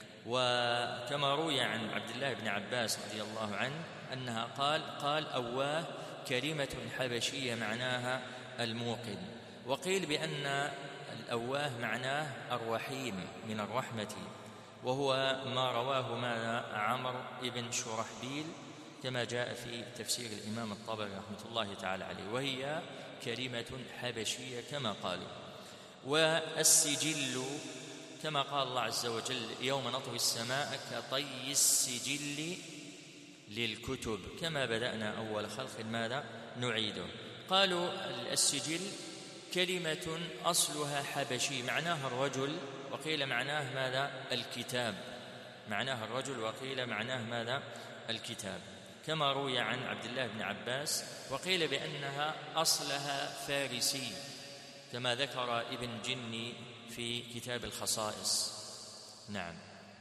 وكما روي عن عبد الله بن عباس رضي الله عنه أنها قال أواه كلمة حبشية معناها الموقن. وقيل بأن الأواه معناه الرحيم من الرحمة، وهو ما رواه ماذا عمرو بن شرحبيل كما جاء في تفسير الإمام الطبري رحمة الله تعالى عليه، وهي كلمة حبشية كما قالوا. والسجل كما قال الله عز وجل يوم نطوي السماء كطي السجل للكتب كما بدأنا أول خلق ماذا نعيده. قالوا السجل كلمة أصلها حبشي معناها الرجل، وقيل معناه ماذا؟ الكتاب، معناها الرجل وقيل معناه ماذا؟ الكتاب، كما روي عن عبد الله بن عباس. وقيل بأنها أصلها فارسي كما ذكر ابن جني في كتاب الخصائص. نعم.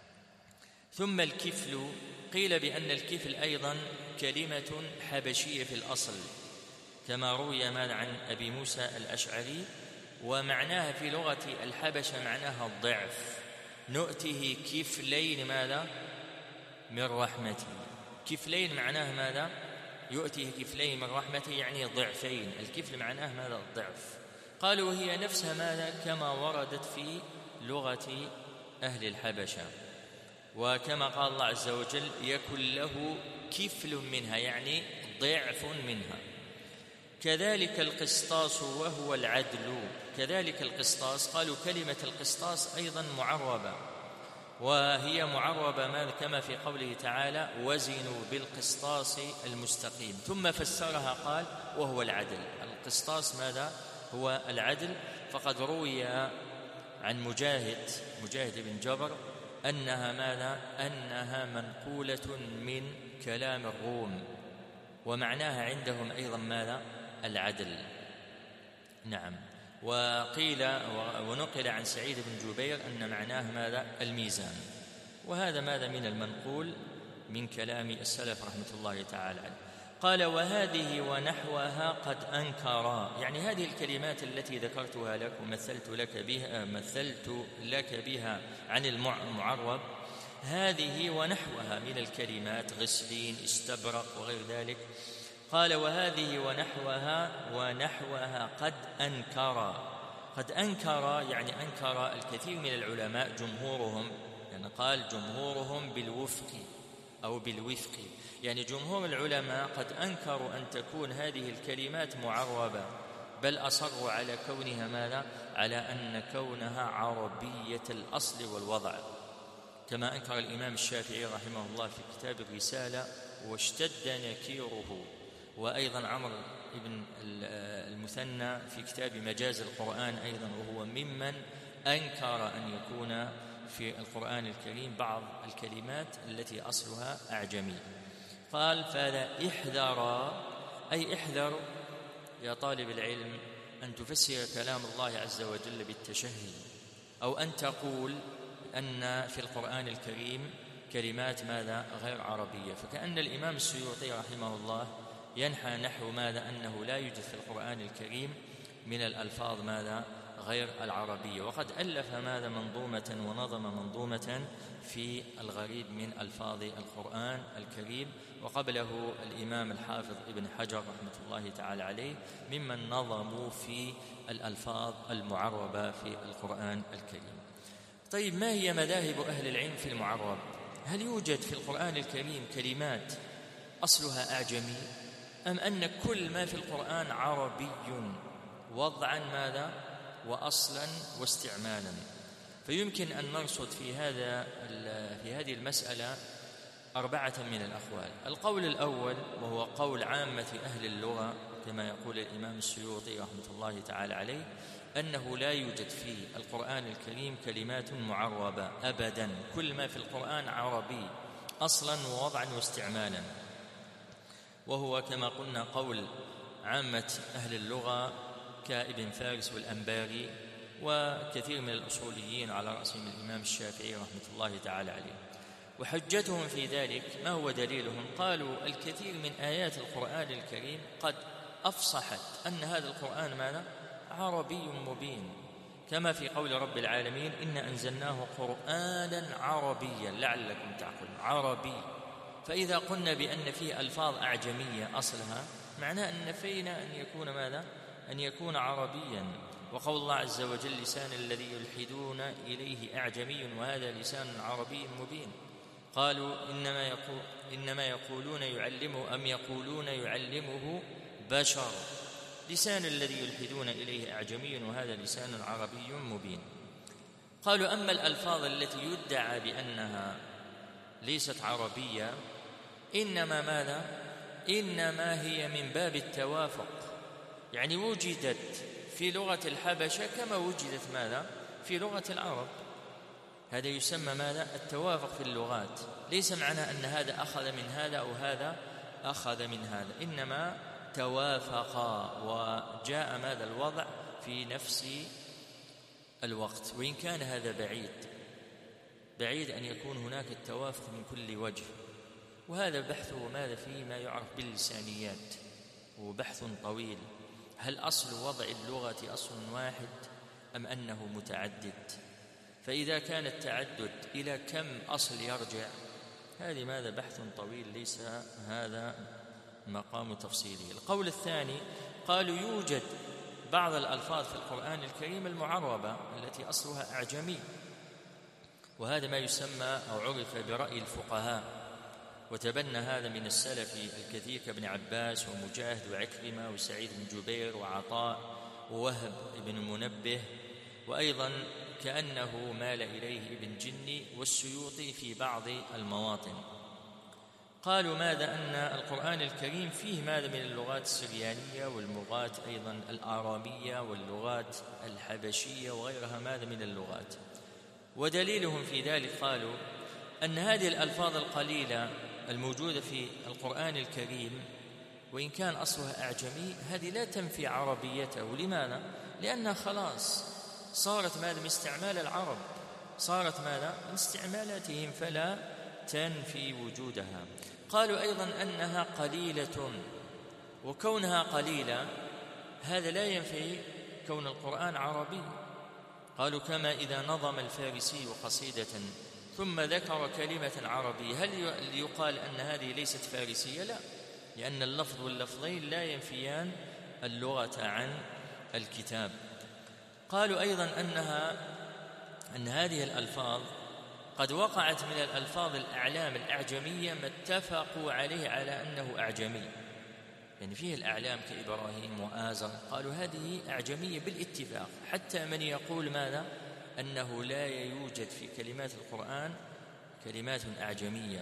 ثم الكفل قيل بأن الكفل أيضا كلمة حبشية في الأصل كما روي ماذا عن أبي موسى الأشعري، ومعناها في لغة الحبشة معناها الضعف، نؤته كفلين ماذا؟ من رحمته. كفلين معناه ماذا؟ يؤته كفلين من رحمته يعني ضعفين، الكفل معناه ماذا؟ الضعف. قالوا هي نفسها ماذا؟ كما وردت في لغة أهل الحبشة، وكما قال الله عز وجل يكن له كفل منها يعني ضعف منها. كذلك القسطاس وهو العدل. كذلك القسطاس قالوا كلمة القسطاس أيضا معربة، وهي معربة ماذا؟ كما في قوله تعالى وزنوا بالقسطاس المستقيم، ثم فسرها قال وهو العدل. القسطاس ماذا؟ هو العدل. فقد روي عن مجاهد بن جبر أنها ماذا؟ أنها منقولة من كلام الروم، ومعناها عندهم أيضا ماذا؟ العدل. نعم. وقيل ونقل عن سعيد بن جبير أن معناه ماذا؟ الميزان. وهذا ماذا؟ من المنقول من كلام السلف رحمة الله تعالى عليه. قال وهذه ونحوها قد أنكرا، يعني هذه الكلمات التي ذكرتها لك ومثلت لك بها عن المعرب، هذه ونحوها من الكلمات غسلين استبرق وغير ذلك. قال وهذه ونحوها قد أنكر يعني أنكر الكثير من العلماء جمهورهم، يعني قال جمهورهم بالوفق أو بالوفق، يعني جمهور العلماء قد أنكروا أن تكون هذه الكلمات معربة، بل أصروا على كونها ماذا؟ على أن كونها عربية الأصل والوضع، كما أنكر الإمام الشافعي رحمه الله في كتاب الرسالة واشتد نكيره، وأيضا عمرو بن المثنى في كتاب مجاز القرآن أيضا، وهو ممن أنكر أن يكون في القرآن الكريم بعض الكلمات التي أصلها أعجمي. قال فلا احذر يا طالب العلم أن تفسر كلام الله عز وجل بالتشهي، أو أن تقول أن في القرآن الكريم كلمات ماذا؟ غير عربية. فكأن الإمام السيوطي رحمه الله ينحى نحو ماذا؟ أنه لا يوجد في القرآن الكريم من الألفاظ ماذا؟ غير العربية. وقد ألف ماذا؟ منظومة ونظم منظومة في الغريب من ألفاظ القرآن الكريم، وقبله الإمام الحافظ ابن حجر رحمة الله تعالى عليه ممن نظموا في الألفاظ المعربة في القرآن الكريم. طيب ما هي مذاهب أهل العلم في المعرب؟ هل يوجد في القرآن الكريم كلمات أصلها أعجمي، أم أن كل ما في القرآن عربي وضعا ماذا؟ وأصلا واستعمالا؟ فيمكن أن نرصد في هذه المسألة 4 من الأقوال. القول الأول وهو قول عامة أهل اللغة كما يقول الإمام السيوطي رحمة الله تعالى عليه، أنه لا يوجد في القرآن الكريم كلمات معربة أبدا، كل ما في القرآن عربي أصلا ووضعا واستعمالا، وهو كما قلنا قول عامة أهل اللغة كابن فارس والأنباري وكثير من الأصوليين على رأسهم الإمام الشافعي رحمة الله تعالى عليه. وحجتهم في ذلك ما هو دليلهم؟ قالوا الكثير من آيات القرآن الكريم قد أفصحت أن هذا القرآن ماذا؟ عربي مبين، كما في قول رب العالمين إن أنزلناه قرآنا عربيا لعلكم تعقلون. عربي، فإذا قلنا بأن فيه ألفاظ أعجمية أصلها معناه أن فينا أن يكون ماذا؟ أن يكون عربيا. وقول الله عز وجل لسان الذي يلحدون إليه أعجمي وهذا لسان عربي مبين. قالوا إنما يقولون يعلمه أم يقولون يعلمه بشر، لسان الذي يلحدون إليه أعجمي وهذا لسان عربي مبين. قالوا أما الألفاظ التي يدعى بأنها ليست عربية إنما ماذا؟ إنما هي من باب التوافق، يعني وجدت في لغة الحبشة كما وجدت ماذا؟ في لغة العرب. هذا يسمى ماذا؟ التوافق في اللغات، ليس معنى أن هذا أخذ من هذا أو هذا أخذ من هذا، إنما توافقا وجاء ماذا الوضع في نفس الوقت، وإن كان هذا بعيد أن يكون هناك التوافق من كل وجه. وهذا بحثه ماذا فيما يعرف باللسانيات، وبحث طويل، هل أصل وضع اللغة أصل واحد أم أنه متعدد؟ فإذا كان التعدد إلى كم أصل يرجع؟ هذه ماذا بحث طويل، ليس هذا مقام تفصيله. القول الثاني قالوا يوجد بعض الألفاظ في القرآن الكريم المعربة التي أصلها أعجمي، وهذا ما يسمى أو عرف برأي الفقهاء، وتبنى هذا من السلف الكثير كابن عباس ومجاهد وعكرمة وسعيد بن جبير وعطاء ووهب بن منبه، وأيضا كأنه مال إليه ابن جني والسيوطي في بعض المواطن. قالوا ماذا؟ أن القرآن الكريم فيه ماذا من اللغات السريانية واللغات أيضا الآرامية واللغات الحبشية وغيرها ماذا من اللغات. ودليلهم في ذلك قالوا أن هذه الألفاظ القليلة الموجودة في القرآن الكريم وإن كان أصلها أعجمي هذه لا تنفي عربيته. لماذا؟ لأنها خلاص صارت ماذا من استعمال العرب، صارت ماذا من استعمالاتهم، فلا تنفي وجودها. قالوا أيضا أنها قليلة، وكونها قليلة هذا لا ينفي كون القرآن عربي. قالوا كما إذا نظم الفارسي قصيدة ثم ذكر كلمة عربية هل يقال أن هذه ليست فارسية؟ لا، لأن اللفظ واللفظين لا ينفيان اللغة عن الكتاب. قالوا أيضا أن هذه الألفاظ قد وقعت من الألفاظ الأعلام الأعجمية ما اتفقوا عليه على أنه أعجمي، يعني فيه الأعلام كإبراهيم وآزر، قالوا هذه أعجمية بالاتفاق، حتى من يقول ماذا؟ أنه لا يوجد في كلمات القرآن كلمات أعجمية.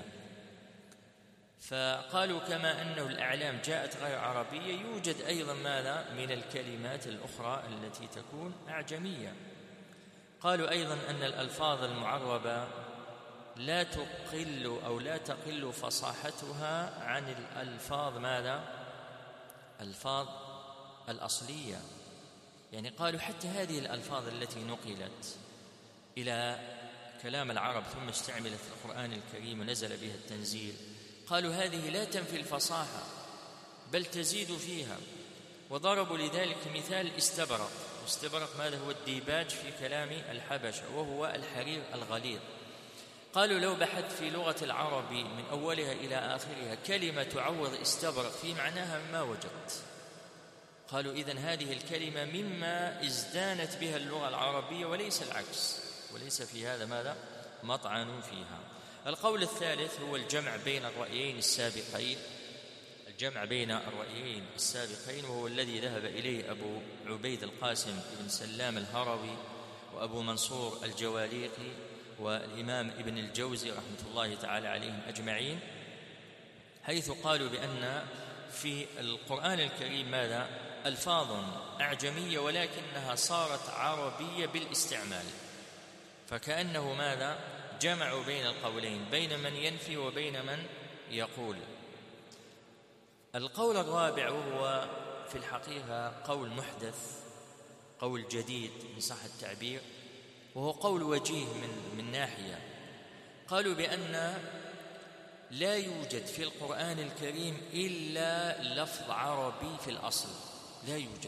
فقالوا كما أنه الأعلام جاءت غير عربية يوجد أيضا ماذا من الكلمات الأخرى التي تكون أعجمية. قالوا أيضا أن الألفاظ المعربة لا تقل أو لا تقل فصاحتها عن الألفاظ ماذا؟ الألفاظ الأصلية. يعني قالوا حتى هذه الألفاظ التي نقلت إلى كلام العرب ثم استعملت في القرآن الكريم ونزل بها التنزيل، قالوا هذه لا تنفي الفصاحة بل تزيد فيها. وضربوا لذلك مثال الاستبرق. واستبرق ماذا؟ هو الديباج في كلام الحبشة وهو الحرير الغليظ. قالوا لو بحثت في لغة العرب من أولها إلى آخرها كلمة تعوض استبرق في معناها ما وجدت. قالوا إذن هذه الكلمة مما ازدانت بها اللغة العربية وليس العكس، وليس في هذا ماذا؟ مطعن فيها. القول الثالث هو الجمع بين الرأيين السابقين، الجمع بين الرأيين السابقين، وهو الذي ذهب إليه أبو عبيد القاسم بن سلام الهروي وأبو منصور الجواليقي والإمام ابن الجوزي رحمة الله تعالى عليهم أجمعين، حيث قالوا بأن في القرآن الكريم ماذا؟ ألفاظ أعجمية ولكنها صارت عربية بالاستعمال، فكأنه ماذا؟ جمعوا بين القولين، بين من ينفي وبين من يقول. القول الرابع وهو في الحقيقة قول محدث، قول جديد إن صح التعبير، وهو قول وجيه من ناحية. قالوا بأن لا يوجد في القرآن الكريم إلا لفظ عربي في الأصل، لا يوجد،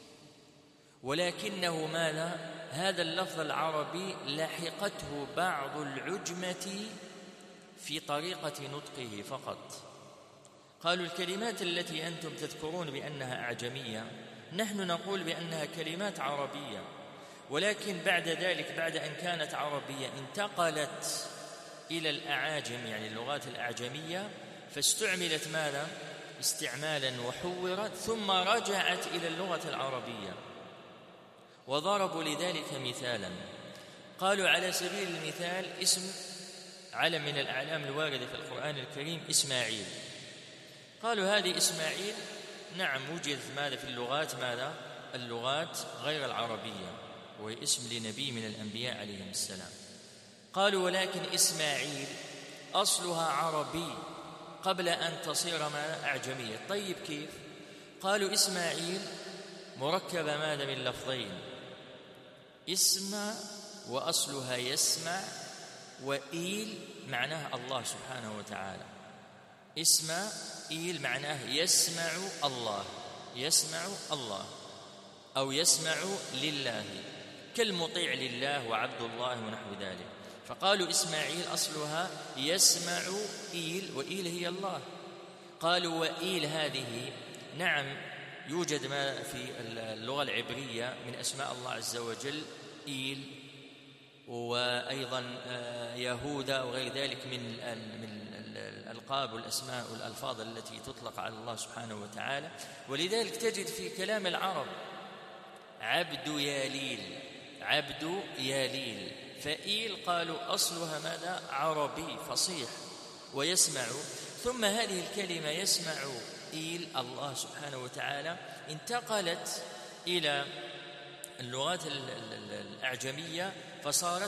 ولكنه ماذا؟ هذا اللفظ العربي لحقته بعض العجمة في طريقة نطقه فقط. قالوا الكلمات التي أنتم تذكرون بأنها أعجمية نحن نقول بأنها كلمات عربية، ولكن بعد ذلك بعد أن كانت عربية انتقلت إلى الأعاجم، يعني اللغات الأعجمية، فاستعملت ماذا؟ استعمالا وحورت، ثم رجعت إلى اللغة العربية. وضربوا لذلك مثالا، قالوا على سبيل المثال اسم علم من الأعلام الواردة في القرآن الكريم إسماعيل، قالوا هذه إسماعيل نعم وجد ماذا في اللغات ماذا؟ اللغات غير العربية، وهي اسم لنبي من الأنبياء عليهم السلام. قالوا ولكن إسماعيل أصلها عربي قبل أن تصير أعجمية. طيب كيف؟ قالوا إسماعيل مركبة ماذا؟ من لفظين، اسم وأصلها يسمع، وإيل معناه الله سبحانه وتعالى. إسماعيل معناه يسمع الله، يسمع الله أو يسمع لله، كالمطيع لله وعبد الله ونحو ذلك. فقالوا إسماعيل أصلها يسمع إيل، وإيل هي الله. قالوا وإيل هذه نعم يوجد ما في اللغة العبرية من أسماء الله عز وجل إيل، وأيضا يهوذا وغير ذلك من الألقاب والأسماء والألفاظ التي تطلق على الله سبحانه وتعالى. ولذلك تجد في كلام العرب عبد ياليل، عبد ياليل، فإيل قالوا أصلها ماذا؟ عربي فصيح ويسمع. ثم هذه الكلمة يسمع إيل الله سبحانه وتعالى انتقلت إلى اللغات الأعجمية فصارت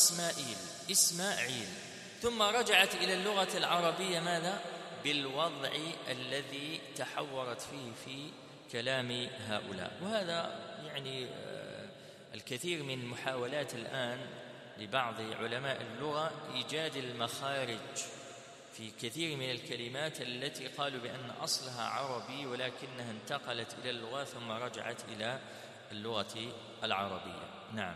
إسماعيل، ثم رجعت إلى اللغة العربية ماذا؟ بالوضع الذي تحورت فيه في كلام هؤلاء. وهذا يعني الكثير من محاولات الآن لبعض علماء اللغة إيجاد المخارج في كثير من الكلمات التي قالوا بأن أصلها عربي ولكنها انتقلت إلى اللغة ثم رجعت إلى اللغة العربية. نعم.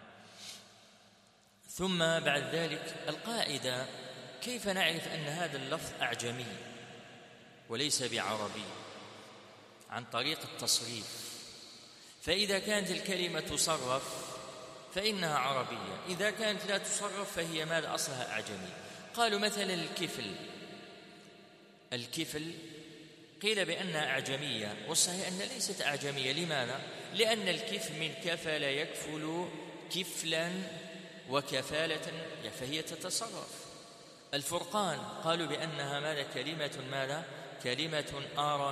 ثم بعد ذلك القاعدة، كيف نعرف أن هذا اللفظ أعجمي وليس بعربي؟ عن طريق التصريف. فإذا كانت الكلمة تصرف فإنها عربية، إذا كانت لا تصرف فهي ماذا؟ أصلها أعجمي. قالوا مثلا الكفل قيل بأنها أعجمية، والصحيح أنها ليست أعجمية. لماذا؟ لأن الكف من كفل يكفل كفلا وكفالة، فهي تتصرف. الفرقان قالوا بأنها ماذا؟ كلمة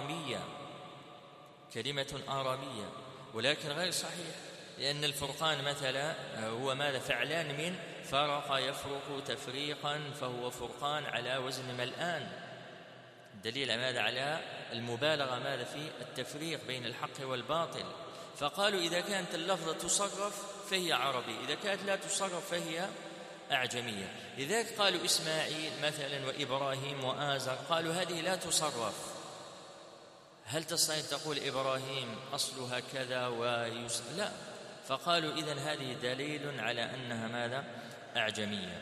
آرامية، ولكن غير صحيح، لأن الفرقان مثلا هو ماذا؟ فعلان من فرق يفرق تفريقا، فهو فرقان على وزن ملآن، الدليل ماذا؟ على المبالغة ماذا؟ في التفريق بين الحق والباطل. فقالوا إذا كانت اللفظة تصرف فهي عربي، إذا كانت لا تصرف فهي أعجمية. لذلك قالوا إسماعيل مثلا وإبراهيم وآزر، قالوا هذه لا تصرف. هل تستطيع تقول إبراهيم أصلها كذا لا، فقالوا إذن هذه دليل على أنها ماذا؟ أعجمية.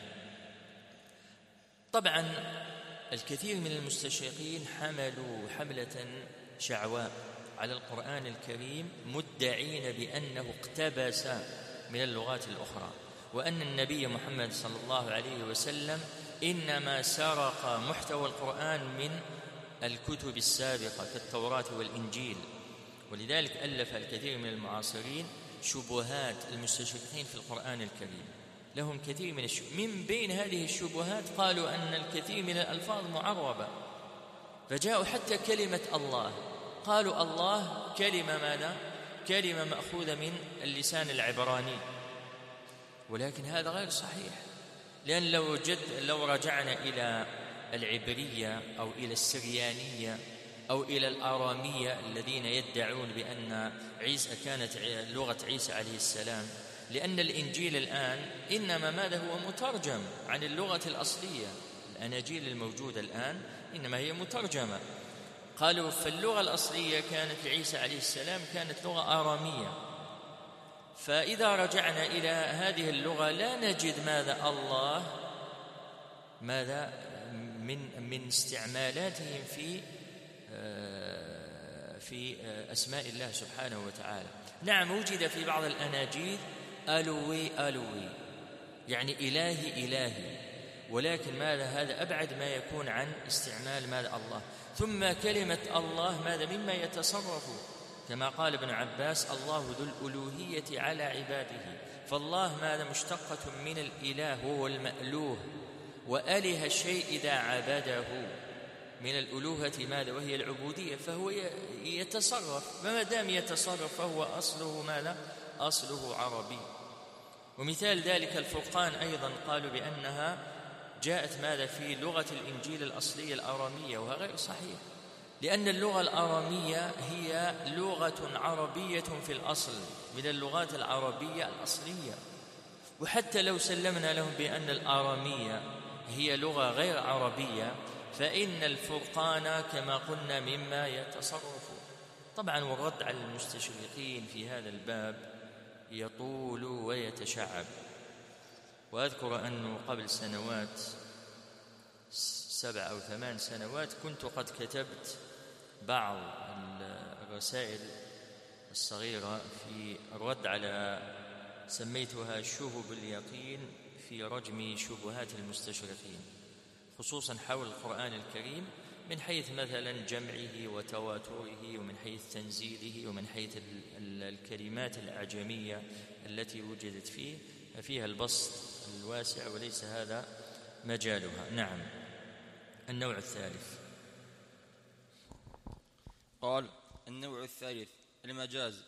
طبعا الكثير من المستشرقين حملوا حملة شعواء على القرآن الكريم مدعين بأنه اقتبس من اللغات الأخرى، وأن النبي محمد صلى الله عليه وسلم إنما سرق محتوى القرآن من الكتب السابقة كالتوراة والإنجيل. ولذلك ألف الكثير من المعاصرين شبهات المستشرقين في القرآن الكريم. لهم كثير من من بين هذه الشبهات قالوا أن الكثير من الألفاظ معربة، فجاءوا حتى كلمة الله، قالوا الله كلمة ماذا؟ كلمة مأخوذة من اللسان العبراني، ولكن هذا غير صحيح، لأن لو رجعنا إلى العبرية أو إلى السريانية أو إلى الآرامية الذين يدعون بأن عيسى كانت لغة عيسى عليه السلام، لأن الإنجيل الآن إنما ماذا هو مترجم عن اللغة الأصلية، الأناجيل الموجودة الآن إنما هي مترجمة. قالوا فاللغة الأصلية كانت لعيسى عليه السلام كانت لغة آرامية، فإذا رجعنا إلى هذه اللغة لا نجد ماذا الله ماذا من استعمالاتهم في أسماء الله سبحانه وتعالى. نعم وجد في بعض الأناجيل ألوي يعني إلهي إلهي، ولكن ماذا هذا أبعد ما يكون عن استعمال ماذا الله. ثم كلمة الله ماذا مما يتصرف، كما قال ابن عباس الله ذو الألوهية على عباده، فالله ماذا مشتقة من الإله وهو المألوه، وأله الشيء إذا عبده، من الألوهة ماذا وهي العبودية، فهو يتصرف، فما دام يتصرف فهو أصله ماذا؟ أصله عربي. ومثال ذلك الفرقان أيضا قالوا بأنها جاءت ماذا في لغة الإنجيل الأصلية الآرامية، وهذا غير صحيح، لأن اللغة الآرامية هي لغة عربية في الأصل من اللغات العربية الأصلية، وحتى لو سلمنا لهم بأن الآرامية هي لغة غير عربية فإن الفرقان كما قلنا مما يتصرف. طبعا والرد على المستشرقين في هذا الباب يطول ويتشعب. وأذكر أنه قبل سنوات 7 أو 8 سنوات كنت قد كتبت بعض الرسائل الصغيرة في الرد على سميتها شهب اليقين في رجم شبهات المستشرقين، خصوصا حول القرآن الكريم من حيث مثلا جمعه وتواتره، ومن حيث تنزيله، ومن حيث الكلمات الأعجمية التي وجدت فيها البسط الواسع، وليس هذا مجالها. نعم. النوع الثالث قال النوع الثالث المجاز،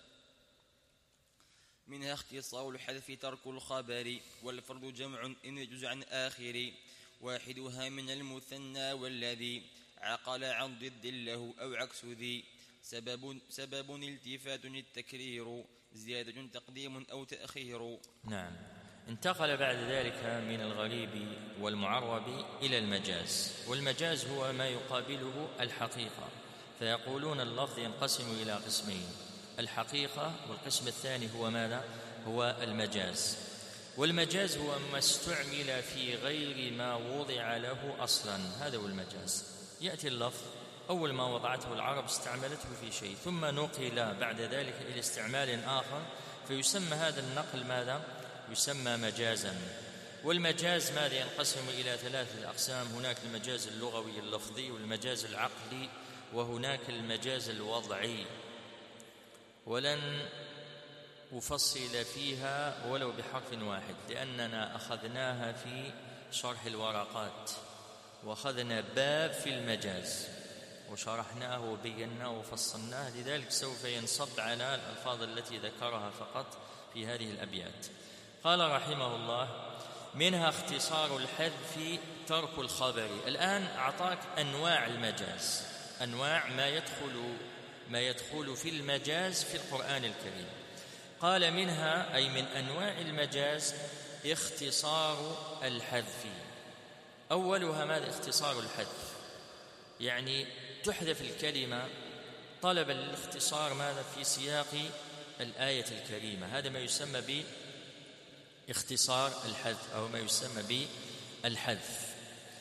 منها اختصار الحذف ترك الخبر، والفرد جمع إن يجوز عن آخر، واحدها من المثنى والذي عقل عن ضد له أو عكس ذي، سبب التفات التكرير، زيادة تقديم أو تأخير. نعم. انتقل بعد ذلك من الغريب والمعرب إلى المجاز، والمجاز هو ما يقابله الحقيقة، فيقولون اللفظ ينقسم إلى قسمين، الحقيقة، والقسم الثاني هو ماذا؟ هو المجاز. والمجاز هو ما استعمل في غير ما وضع له أصلا، هذا هو المجاز. يأتي اللفظ أول ما وضعته العرب استعملته في شيء، ثم نقل بعد ذلك إلى استعمال آخر، فيسمى هذا النقل ماذا؟ يسمى مجازا. والمجاز ماذا؟ ينقسم إلى 3 أقسام، هناك المجاز اللغوي اللفظي، والمجاز العقلي، وهناك المجاز الوضعي، ولن أفصل فيها ولو بحرف واحد، لأننا أخذناها في شرح الورقات، وأخذنا باب في المجاز وشرحناه وبيناه وفصلناه، لذلك سوف ينصب على الألفاظ التي ذكرها فقط في هذه الأبيات. قال رحمه الله منها اختصار الحذف ترك الخبر. الآن أعطاك أنواع المجاز، أنواع ما يدخل في المجاز في القرآن الكريم. قال منها أي من أنواع المجاز اختصار الحذف. أولها ماذا؟ اختصار الحذف، يعني تحذف الكلمة طلبا للاختصار ماذا؟ في سياق الآية الكريمة، هذا ما يسمى باختصار الحذف أو ما يسمى بالحذف.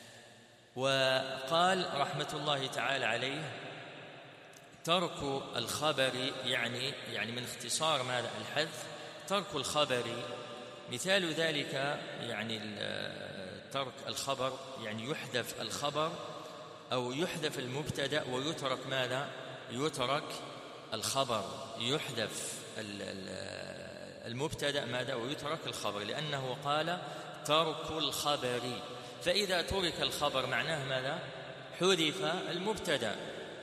وقال رحمة الله تعالى عليه ترك الخبر، يعني من اختصار ماذا؟ الحذف ترك الخبر. مثال ذلك يعني ترك الخبر، يعني يحذف الخبر أو يحذف المبتدأ ويترك ماذا؟ يترك الخبر، يحذف المبتدأ ماذا؟ ويترك الخبر، لأنه قال ترك الخبر، فإذا ترك الخبر معناه ماذا؟ حذف المبتدأ.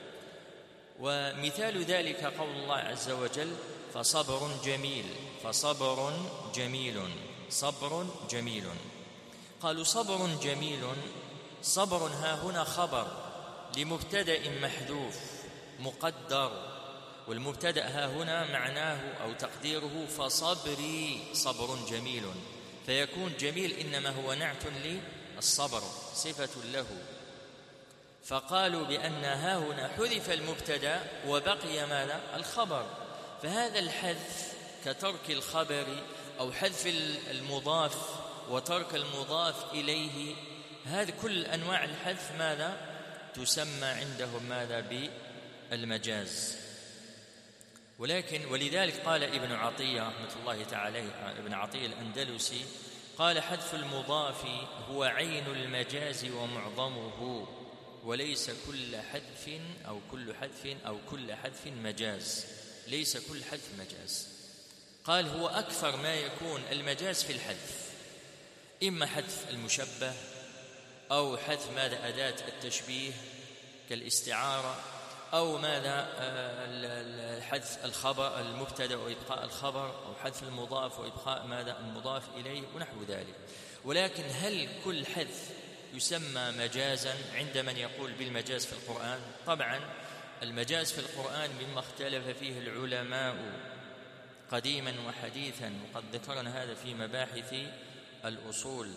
ومثال ذلك قول الله عز وجل فصبر جميل، فصبر جميل، صبر جميل. قالوا صبر جميل، صبر ها هنا خبر لمبتدأ محذوف مقدر، والمبتدأ ها هنا معناه أو تقديره فصبري صبر جميل، فيكون جميل إنما هو نعت للصبر صفة له. فقالوا بأن ها هنا حذف المبتدأ وبقي ماذا؟ الخبر. فهذا الحذف كترك الخبر أو حذف المضاف وترك المضاف إليه، هذه كل أنواع الحذف ماذا؟ تسمى عندهم ماذا؟ بالمجاز. ولذلك قال ابن عطية رحمة الله تعالى ابن عطية الأندلسي قال حذف المضاف هو عين المجاز ومعظمه، وليس كل حذف أو كل حذف مجاز، ليس كل حذف مجاز. قال هو أكثر ما يكون المجاز في الحذف، إما حذف المشبه أو حذف ماذا؟ أداة التشبيه كالاستعارة، أو ماذا؟ حذف الخبر المبتدأ وإبقاء الخبر، أو حذف المضاف وإبقاء ماذا؟ المضاف إليه ونحو ذلك. ولكن هل كل حذف يسمى مجازا عند من يقول بالمجاز في القرآن؟ طبعا المجاز في القرآن مما اختلف فيه العلماء قديما وحديثا، وقد ذكرنا هذا في مباحث الأصول،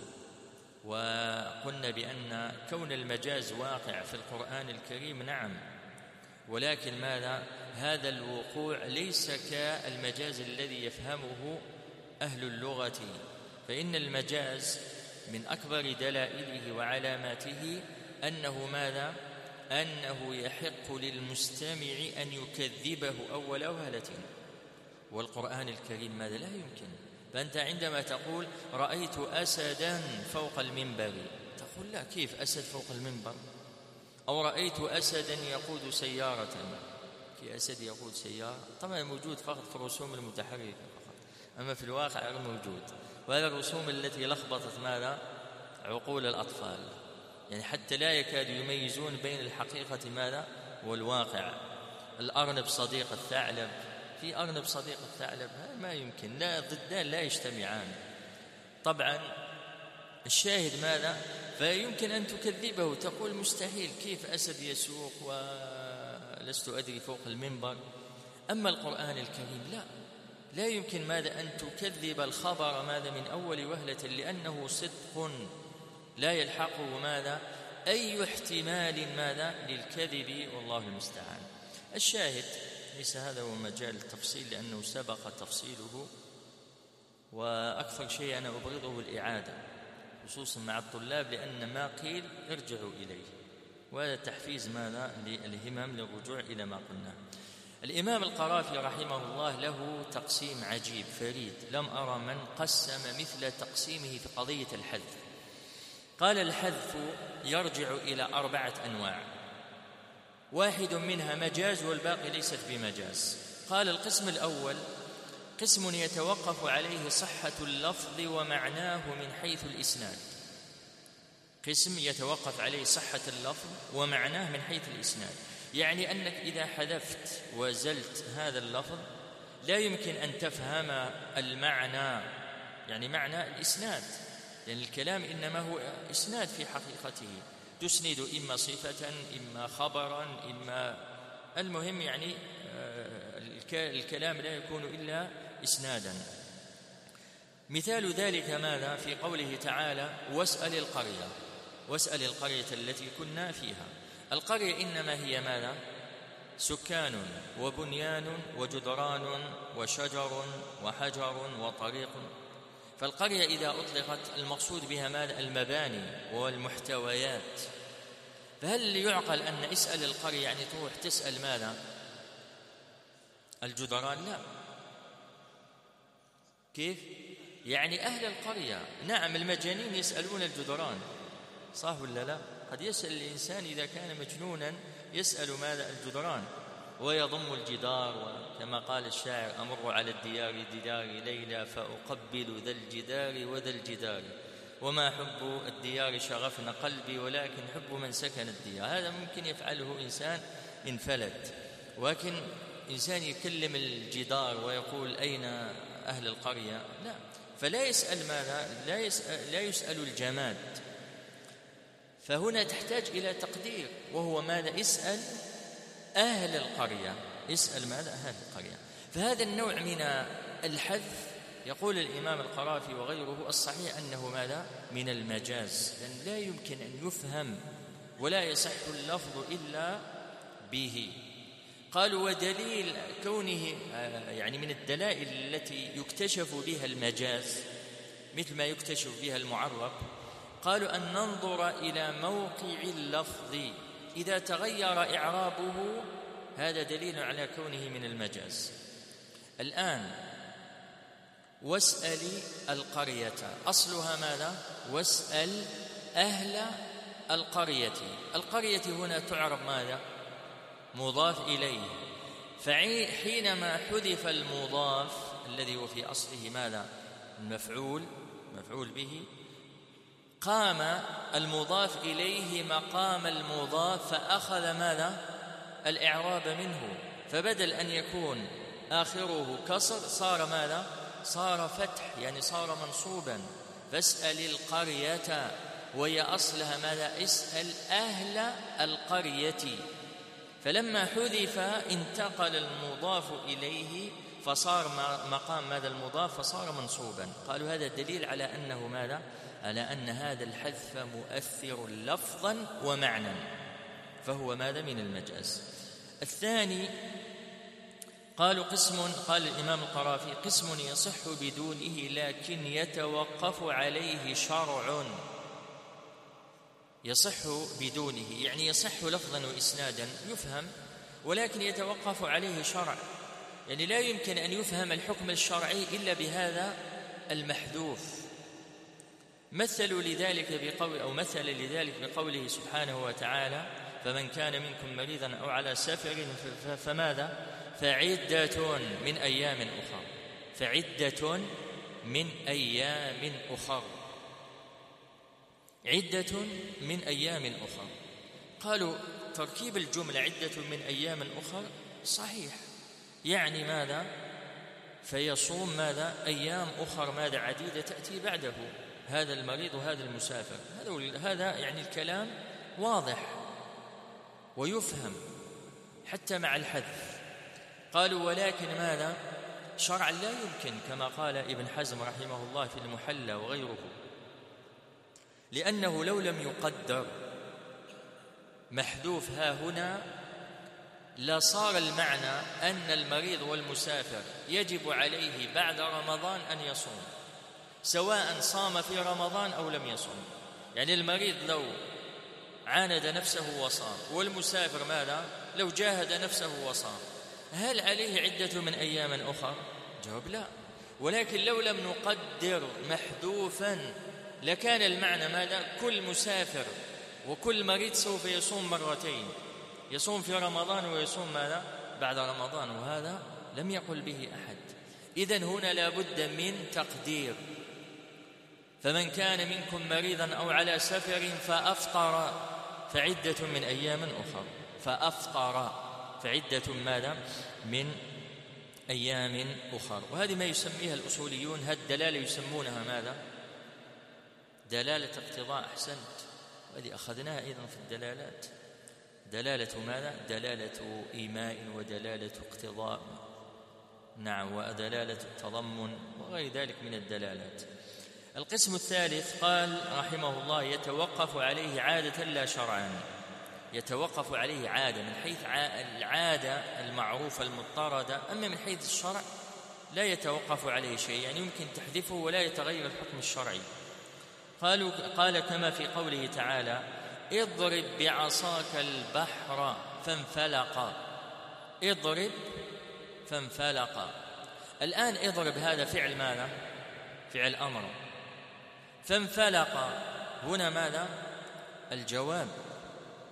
وقلنا بأن كون المجاز واقع في القرآن الكريم نعم، ولكن ماذا؟ هذا الوقوع ليس كالمجاز الذي يفهمه أهل اللغة، فإن المجاز من أكبر دلائله وعلاماته أنه ماذا؟ أنه يحق للمستمع أن يكذبه أول وهلة، والقرآن الكريم ماذا؟ لا يمكن. فأنت عندما تقول رأيت أسدا فوق المنبر، تقول لا، كيف أسد فوق المنبر؟ أو رأيت أسدا يقود سيارة، كي أسد يقود سيارة؟ طبعا موجود فقط في الرسوم المتحركة فقط، أما في الواقع غير موجود. وهذا الرسوم التي لخبطت ماذا؟ عقول الأطفال، يعني حتى لا يكاد يميزون بين الحقيقة ماذا؟ والواقع. الأرنب صديق الثعلب، في أرنب صديق الثعلب؟ هذا ما يمكن، لا، ضدان لا يجتمعان. طبعا الشاهد ماذا؟ فيمكن أن تكذبه، تقول مستحيل، كيف أسد يسوق ولست أدري فوق المنبر؟ أما القرآن الكريم لا يمكن ماذا؟ أن تكذب الخبر ماذا؟ من أول وهلة، لأنه صدق لا يلحقه ماذا؟ أي احتمال ماذا؟ للكذب، والله المستعان. الشاهد ليس هذا هو مجال التفصيل لأنه سبق تفصيله، وأكثر شيء أنا أبغضه الإعادة خصوصا مع الطلاب، لأن ما قيل ارجعوا إليه، وهذا تحفيز ماذا؟ للهمم للرجوع إلى ما قلنا. الإمام القرافي رحمه الله له تقسيم عجيب فريد، لم أرى من قسم مثل تقسيمه في قضية الحذف. قال الحذف يرجع إلى 4 أنواع، واحد منها مجاز والباقي ليست بمجاز. قال القسم الأول قسم يتوقف عليه صحة اللفظ ومعناه من حيث الإسناد، قسم يتوقف عليه صحة اللفظ ومعناه من حيث الإسناد، يعني أنك إذا حذفت وزلت هذا اللفظ لا يمكن أن تفهم المعنى، يعني معنى الإسناد، لأن الكلام إنما هو إسناد في حقيقته، تسند إما صفة إما خبرا إما، المهم يعني الكلام لا يكون إلا إسنادا. مثال ذلك ماذا؟ في قوله تعالى واسأل القرية التي كنا فيها. القرية إنما هي ماذا؟ سكان وبنيان وجدران وشجر وحجر وطريق. فالقرية إذا أطلقت المقصود بها ماذا؟ المباني والمحتويات. فهل يعقل أن اسأل القرية يعني تروح تسأل ماذا؟ الجدران؟ لا. كيف؟ يعني أهل القرية، نعم المجانين يسألون الجدران، صح ولا لا؟ قد يسأل الإنسان إذا كان مجنونا يسأل ماذا؟ الجدران. ويضم الجدار، وكما قال الشاعر: أمر على الديار ديار ليلى فأقبل ذا الجدار وذا الجدار، وما حب الديار شغفنا قلبي ولكن حب من سكن الديار. هذا ممكن يفعله إنسان انفلت، ولكن إنسان يكلم الجدار ويقول: أين أهل القرية؟ لا، فلا يسأل ماذا؟ لا يسأل الجماد. فهنا تحتاج إلى تقدير، وهو ماذا؟ اسأل أهل القرية. اسأل ماذا؟ أهل القرية. فهذا النوع من الحذف يقول الإمام القرافي وغيره الصحيح أنه ماذا؟ من المجاز، لأن لا يمكن أن يفهم ولا يصح اللفظ إلا به. قالوا: ودليل كونه يعني من الدلائل التي يكتشف بها المجاز مثل ما يكتشف بها المعرب، قالوا: أن ننظر إلى موقع اللفظ، إذا تغير إعرابه هذا دليل على كونه من المجاز. الآن واسأل القرية أصلها ماذا؟ واسأل أهل القرية. القرية هنا تعرب ماذا؟ مضاف إليه. فحينما حذف المضاف الذي هو في أصله ماذا؟ المفعول، مفعول به، قام المضاف إليه مقام المضاف فأخذ ماذا؟ الإعراب منه. فبدل أن يكون آخره كسر صار ماذا؟ صار فتح، يعني صار منصوبا. فاسأل القرية، وهي أصلها ماذا؟ اسأل أهل القرية. فلما حذف انتقل المضاف إليه فصار مقام ماذا؟ المضاف، فصار منصوبا. قالوا هذا دليل على أنه ماذا؟ على أن هذا الحذف مؤثر لفظا ومعنى، فهو ماذا؟ من المجاز. الثاني قالوا قسم، قال الإمام القرافي: قسم يصح بدونه لكن يتوقف عليه شرع. يصح بدونه يعني يصح لفظا وإسنادا، يفهم، ولكن يتوقف عليه شرع، يعني لا يمكن أن يفهم الحكم الشرعي إلا بهذا المحذوف. مثل لذلك بقوله سبحانه وتعالى: فمن كان منكم مريضا أو على سفر فماذا؟ فعدة من أيام أخر. فعدة من أيام أخر. عدة من أيام أخر. قالوا تركيب الجملة عدة من أيام أخر صحيح، يعني ماذا؟ فيصوم ماذا؟ أيام أخر ماذا؟ عديدة تأتي بعده، هذا المريض وهذا المسافر. هذا يعني الكلام واضح ويفهم حتى مع الحذف. قالوا ولكن ماذا؟ شرعا لا يمكن، كما قال ابن حزم رحمه الله في المحلى وغيره، لأنه لو لم يقدر محذوف ها هنا لصار المعنى أن المريض والمسافر يجب عليه بعد رمضان أن يصوم، سواء صام في رمضان أو لم يصوم. يعني المريض لو عاند نفسه وصام، والمسافر ماذا؟ لو جاهد نفسه وصام، هل عليه عدة من أيام أخرى؟ جواب لا. ولكن لو لم نقدر محذوفا لكان المعنى ماذا؟ كل مسافر وكل مريض سوف يصوم مرتين، يصوم في رمضان ويصوم ماذا؟ بعد رمضان، وهذا لم يقل به أحد. إذن هنا لا بد من تقدير. فمن كان منكم مريضا أو على سفر فأفطر فعدة من أيام أخرى. فأفطر فعدة ماذا؟ من أيام أخرى. وهذه ما يسميها الأصوليون، هذه الدلالة يسمونها ماذا؟ دلالة اقتضاء. أحسنت، وهذه أخذناها أيضا في الدلالات. دلالة ماذا؟ دلالة إيماء ودلالة اقتضاء، نعم، ودلالة التضمن وغير ذلك من الدلالات. القسم الثالث قال رحمه الله: يتوقف عليه عادة لا شرعا. يتوقف عليه عادة من حيث العادة المعروفة المضطردة، أما من حيث الشرع لا يتوقف عليه شيء، يعني يمكن تحذفه ولا يتغير الحكم الشرعي. قال كما في قوله تعالى: اضرب بعصاك البحر فانفلق. اضرب فانفلق. الآن اضرب هذا فعل ماذا؟ فعل أمر. فانفلق هنا ماذا؟ الجواب.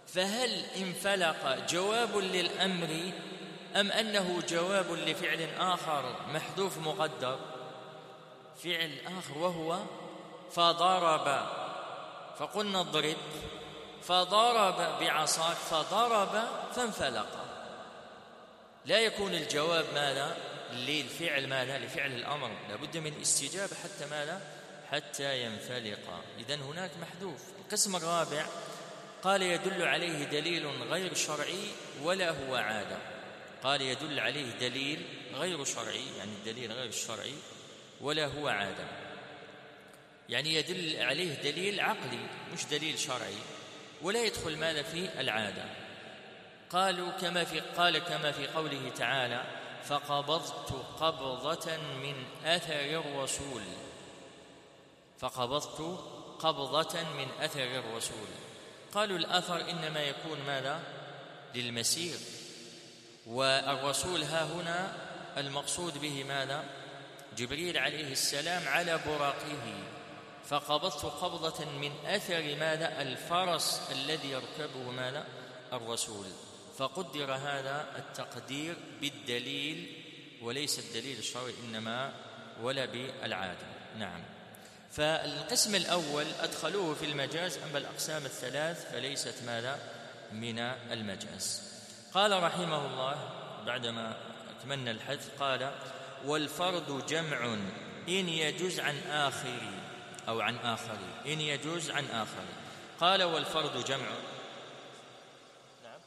فهل انفلق جواب للأمر أم أنه جواب لفعل آخر محذوف مقدر؟ فعل آخر وهو فضرب، فقلنا اضرب، فضرب بعصاك، فضرب فانفلق. لا يكون الجواب ماذا؟ للفعل ماذا؟ لفعل الأمر، لابد من استجابة حتى ماذا؟ حتى ينفلق. إذن هناك محذوف. القسم الرابع قال يدل عليه دليل غير شرعي ولا هو عادة. قال يدل عليه دليل غير شرعي، يعني الدليل غير الشرعي، ولا هو عادة، يعني يدل عليه دليل عقلي مش دليل شرعي، ولا يدخل ماذا في العادة. قالوا كما في قوله تعالى فقبضت قبضة من أثر الرسول، فقبضت قبضة من أثر الرسول. قالوا الأثر إنما يكون ماذا؟ للمسير، والرسول ها هنا المقصود به ماذا؟ جبريل عليه السلام على براقه، فقبضت قبضة من أثر ماذا؟ الفرس الذي يركبه ماذا؟ الرسول. فقدر هذا التقدير بالدليل وليس الدليل الشرعي إنما ولا بالعادة. نعم. فالقسم الأول أدخلوه في المجاز، أما الأقسام الثلاث فليست ماذا؟ من المجاز. قال رحمه الله بعدما أكملنا الحدث قال والفرد جمع إن يجوز عن آخر أو عن آخر، إن يجوز عن آخر. قال والفرد جمع. نعم.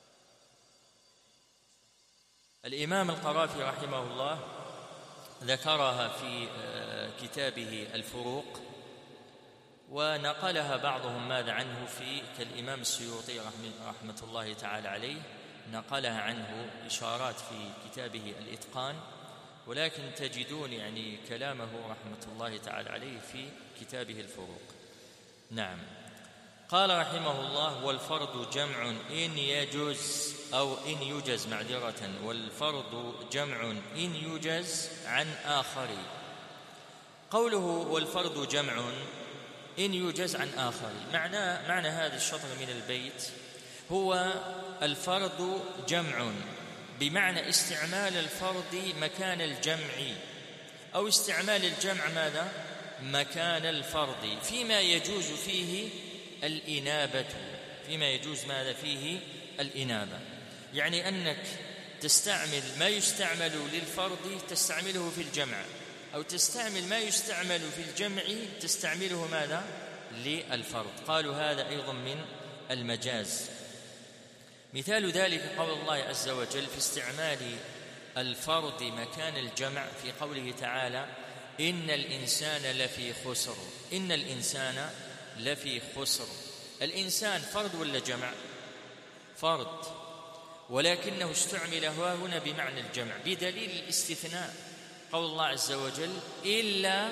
الإمام القرافي رحمه الله ذكرها في كتابه الفروق، ونقلها بعضهم ماذا عنه في كالإمام السيوطي رحمة الله تعالى عليه، نقلها عنه إشارات في كتابه الإتقان، ولكن تجدون يعني كلامه رحمة الله تعالى عليه في كتابه الفروق. نعم. قال رحمه الله والفرد جمع إن يجوز أو إن يجز معذرة، والفرد جمع إن يجز عن آخر. قوله والفرد جمع إن يجز عن آخر، معنى هذا الشطر من البيت هو الفرد جمع بمعنى استعمال الفرد مكان الجمع، أو استعمال الجمع ماذا؟ مكان الفرد، فيما يجوز فيه الإنابة، فيما يجوز ماذا؟ فيه الإنابة، يعني أنك تستعمل ما يستعمل للفرد تستعمله في الجمع، أو تستعمل ما يستعمل في الجمع تستعمله ماذا؟ للفرد. قالوا هذا أيضا من المجاز. مثال ذلك قول الله عز وجل في استعمال الفرد مكان الجمع في قوله تعالى إن الإنسان لفي خسر. إن الإنسان لفي خسر. الإنسان فرد ولا جمع؟ فرد، ولكنه استعمل هنا بمعنى الجمع بدليل الاستثناء. قول الله عز وجل إلا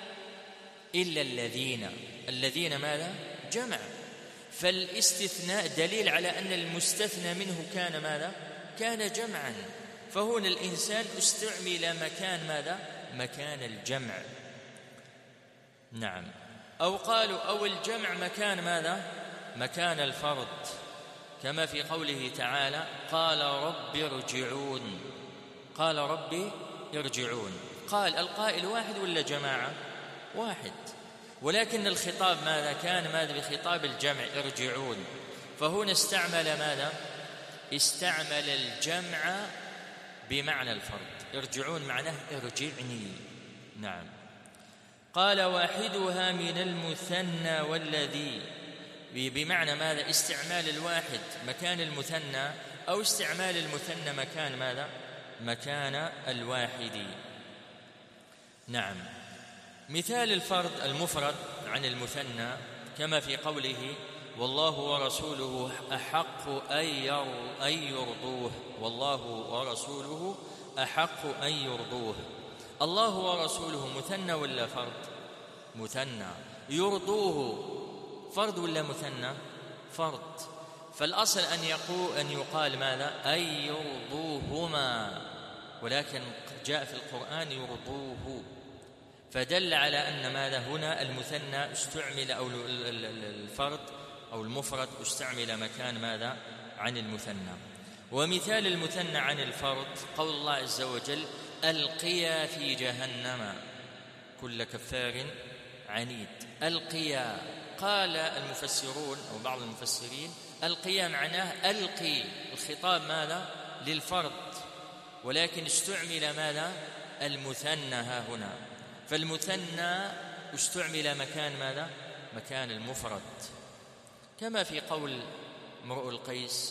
الذين ماذا؟ جمع. فالاستثناء دليل على أن المستثنى منه كان ماذا؟ كان جمعا. فهنا الإنسان استعمل مكان ماذا؟ مكان الجمع. نعم. أو قالوا أو الجمع مكان ماذا؟ مكان الفرد، كما في قوله تعالى قال رب ارجعون. قال ربي ارجعون. قال القائل واحد ولا جماعة؟ واحد، ولكن الخطاب ماذا كان؟ ماذا؟ بخطاب الجمع ارجعون. فهنا استعمل ماذا؟ استعمل الجمع بمعنى الفرد. ارجعون معناه ارجعني. نعم. قال واحدها من المثنى والذي، بمعنى ماذا؟ استعمال الواحد مكان المثنى، أو استعمال المثنى مكان ماذا؟ مكان الواحد. نعم. مثال الفرد المفرد عن المثنى كما في قوله والله ورسوله أحق أن يرضوه. والله ورسوله أحق أن يرضوه. الله ورسوله مثنى ولا فرد؟ مثنى. يرضوه فرد ولا مثنى؟ فرد. فالأصل أن يقال ماذا؟ أن يرضوهما، ولكن جاء في القرآن يرضوه، فدل على أن ماذا؟ هنا المثنى استعمل، أو الفرد أو المفرد استعمل مكان ماذا؟ عن المثنى. ومثال المثنى عن الفرد قول الله عز وجل: ألقيا في جهنم كل كفار عنيد. ألقيا، قال المفسرون أو بعض المفسرين ألقيا معناه ألقي، الخطاب ماذا؟ للفرد، ولكن استعمل ماذا؟ المثنى ها هنا، فالمثنى استعمل مكان ماذا؟ مكان المفرد، كما في قول امرؤ القيس: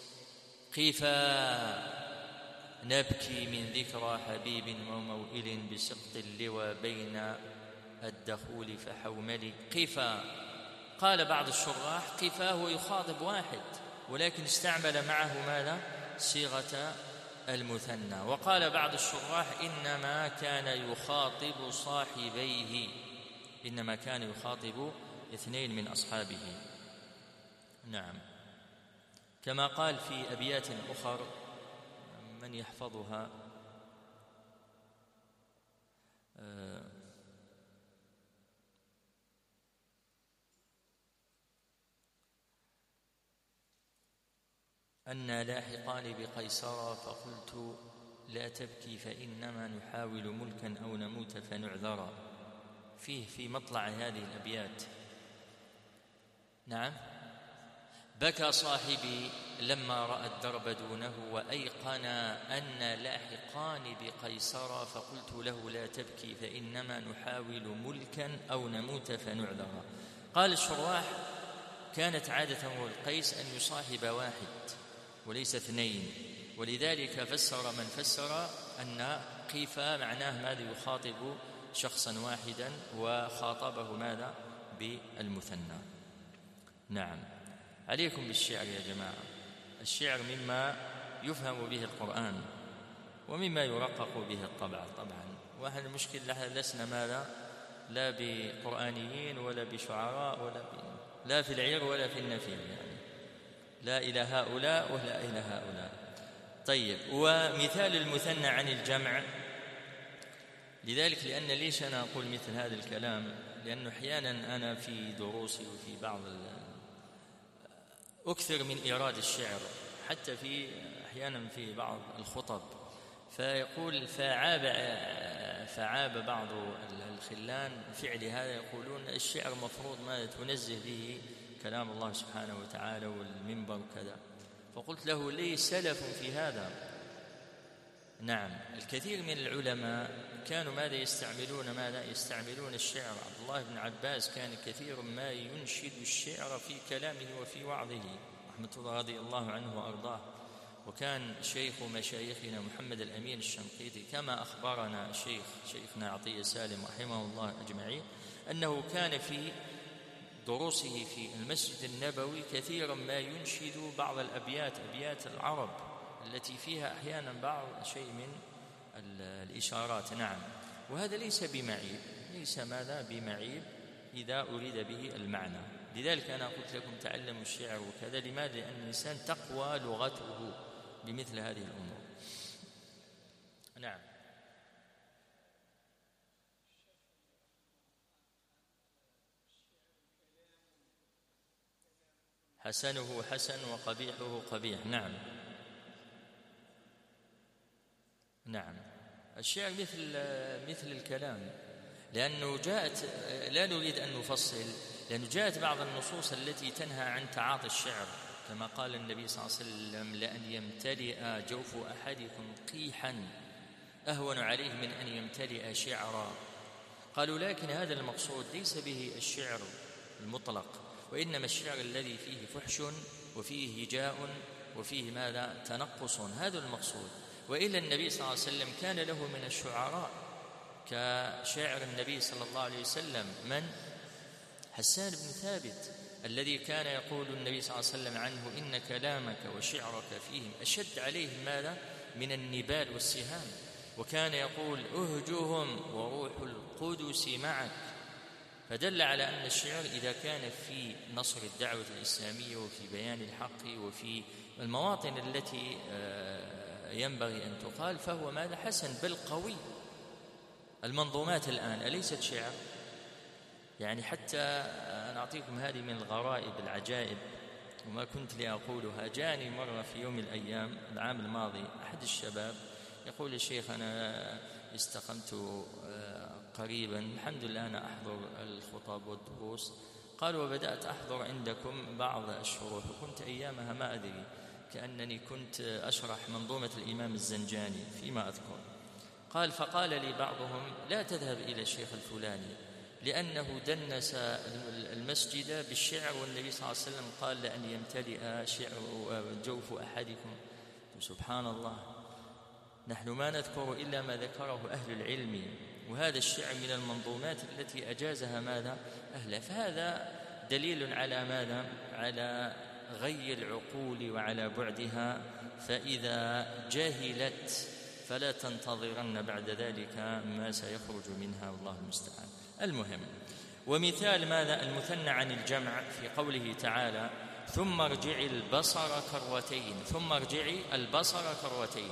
قيفا نبكي من ذكرى حبيب وموئل بسقط اللوى بين الدخول فحوملي. قيفا، قال بعض الشراح قيفا هو يخاطب واحد، ولكن استعمل معه ماذا؟ صيغة المثنى. وقال بعض الشراح إنما كان يخاطب صاحبيه، إنما كان يخاطب اثنين من أصحابه. نعم، كما قال في أبيات أخر من يحفظها: أنا لاحقان بقيصر فقلت لا تبكي فإنما نحاول ملكا أو نموت فنعذرا. فيه في مطلع هذه الأبيات. نعم: بكى صاحبي لما رأى الدرب دونه وأيقن أن لاحقان بقيصر فقلت له لا تبكي فإنما نحاول ملكا أو نموت فنعذرا. قال الشراح: كانت عادة امرؤ القيس أن يصاحب واحد وليس اثنين، ولذلك فسر من فسر أن قيفا معناه ماذا؟ يخاطب شخصا واحدا، وخاطبه ماذا؟ بالمثنى. نعم، عليكم بالشعر يا جماعة. الشعر مما يفهم به القرآن ومما يرقق به الطبع. طبعا واحد المشكل لسنا ماذا؟ لا بقرآنيين ولا بشعراء لا في العير ولا في النفير، يعني لا إلى هؤلاء ولا إلى هؤلاء. طيب، ومثال المثنى عن الجمع، لذلك لأن ليش أنا أقول مثل هذا الكلام؟ لأنه أحيانا أنا في دروسي وفي بعض أكثر من إيراد الشعر، حتى في أحيانا في بعض الخطب، فيقول فعاب بعض الخلان فعل هذا، يقولون الشعر مفروض ما تنزه به كلام الله سبحانه وتعالى والمنبر وكذا. فقلت له: لي سلف في هذا. نعم، الكثير من العلماء كانوا ماذا يستعملون؟ ماذا يستعملون الشعر. عبد الله بن عباس كان كثير ما ينشد الشعر في كلامه وفي وعظه رحمة الله رضي الله عنه وأرضاه. وكان شيخ مشايخنا محمد الأمين الشنقيطي كما أخبرنا شيخنا عطية سالم رحمه الله أجمعين أنه كان في دروسه في المسجد النبوي كثيرا ما ينشد بعض أبيات العرب التي فيها أحيانا بعض شيء من الإشارات. نعم، وهذا ليس بمعيب، ليس ماذا؟ بمعيب إذا أريد به المعنى. لذلك أنا قلت لكم تعلموا الشعر وكذا. لماذا؟ لأن الإنسان تقوى لغته بمثل هذه الأمور. نعم. حسنه حسن وقبيحه قبيح. نعم نعم، الشعر مثل الكلام، لأنه جاءت، لا نريد أن نفصل، لأنه جاءت بعض النصوص التي تنهى عن تعاطي الشعر، كما قال النبي صلى الله عليه وسلم: لأن يمتلئ جوف أحدكم قيحا أهون عليه من أن يمتلئ شعرا. قالوا: لكن هذا المقصود ليس به الشعر المطلق، وإنما الشعر الذي فيه فحش وفيه هجاء وفيه ماذا؟ تنقص، هذا المقصود. وإلا النبي صلى الله عليه وسلم كان له من الشعراء كشاعر النبي صلى الله عليه وسلم من؟ حسان بن ثابت، الذي كان يقول النبي صلى الله عليه وسلم عنه: إن كلامك وشعرك فيهم أشد عليهم ماذا؟ من النبال والسهام. وكان يقول: أهجهم وروح القدس معك. فدل على أن الشعر إذا كان في نصر الدعوة الإسلامية وفي بيان الحق وفي المواطن التي ينبغي أن تقال فهو ماذا؟ حسن، بل قوي. المنظومات الآن أليست شعر؟ يعني حتى أنا أعطيكم هذه من الغرائب العجائب وما كنت لأقولها. جاني مرة في يوم من الأيام العام الماضي أحد الشباب يقول: يا شيخ أنا استقمت قريبا، الحمد لله أنا أحضر الخطب والدروس. قال: وبدأت أحضر عندكم بعض الشروح، وكنت أيامها ما أدري كأنني كنت أشرح منظومة الإمام الزنجاني فيما أذكر. قال: فقال لي بعضهم: لا تذهب إلى الشيخ الفلاني لأنه دنس المسجد بالشعر، والنبي صلى الله عليه وسلم قال: لأن يمتلئ شعر جوف أحدكم. سبحان الله، نحن ما نذكر إلا ما ذكره أهل العلم، وهذا الشعر من المنظومات التي أجازها ماذا؟ أهله. فهذا دليل على ماذا؟ على غي العقول وعلى بعدها. فإذا جهلت فلا تنتظرن بعد ذلك ما سيخرج منها، والله المستعان. المهم، ومثال ماذا؟ المثنى عن الجمع في قوله تعالى: ثم ارجعي البصر كروتين. ثم ارجعي البصر كروتين.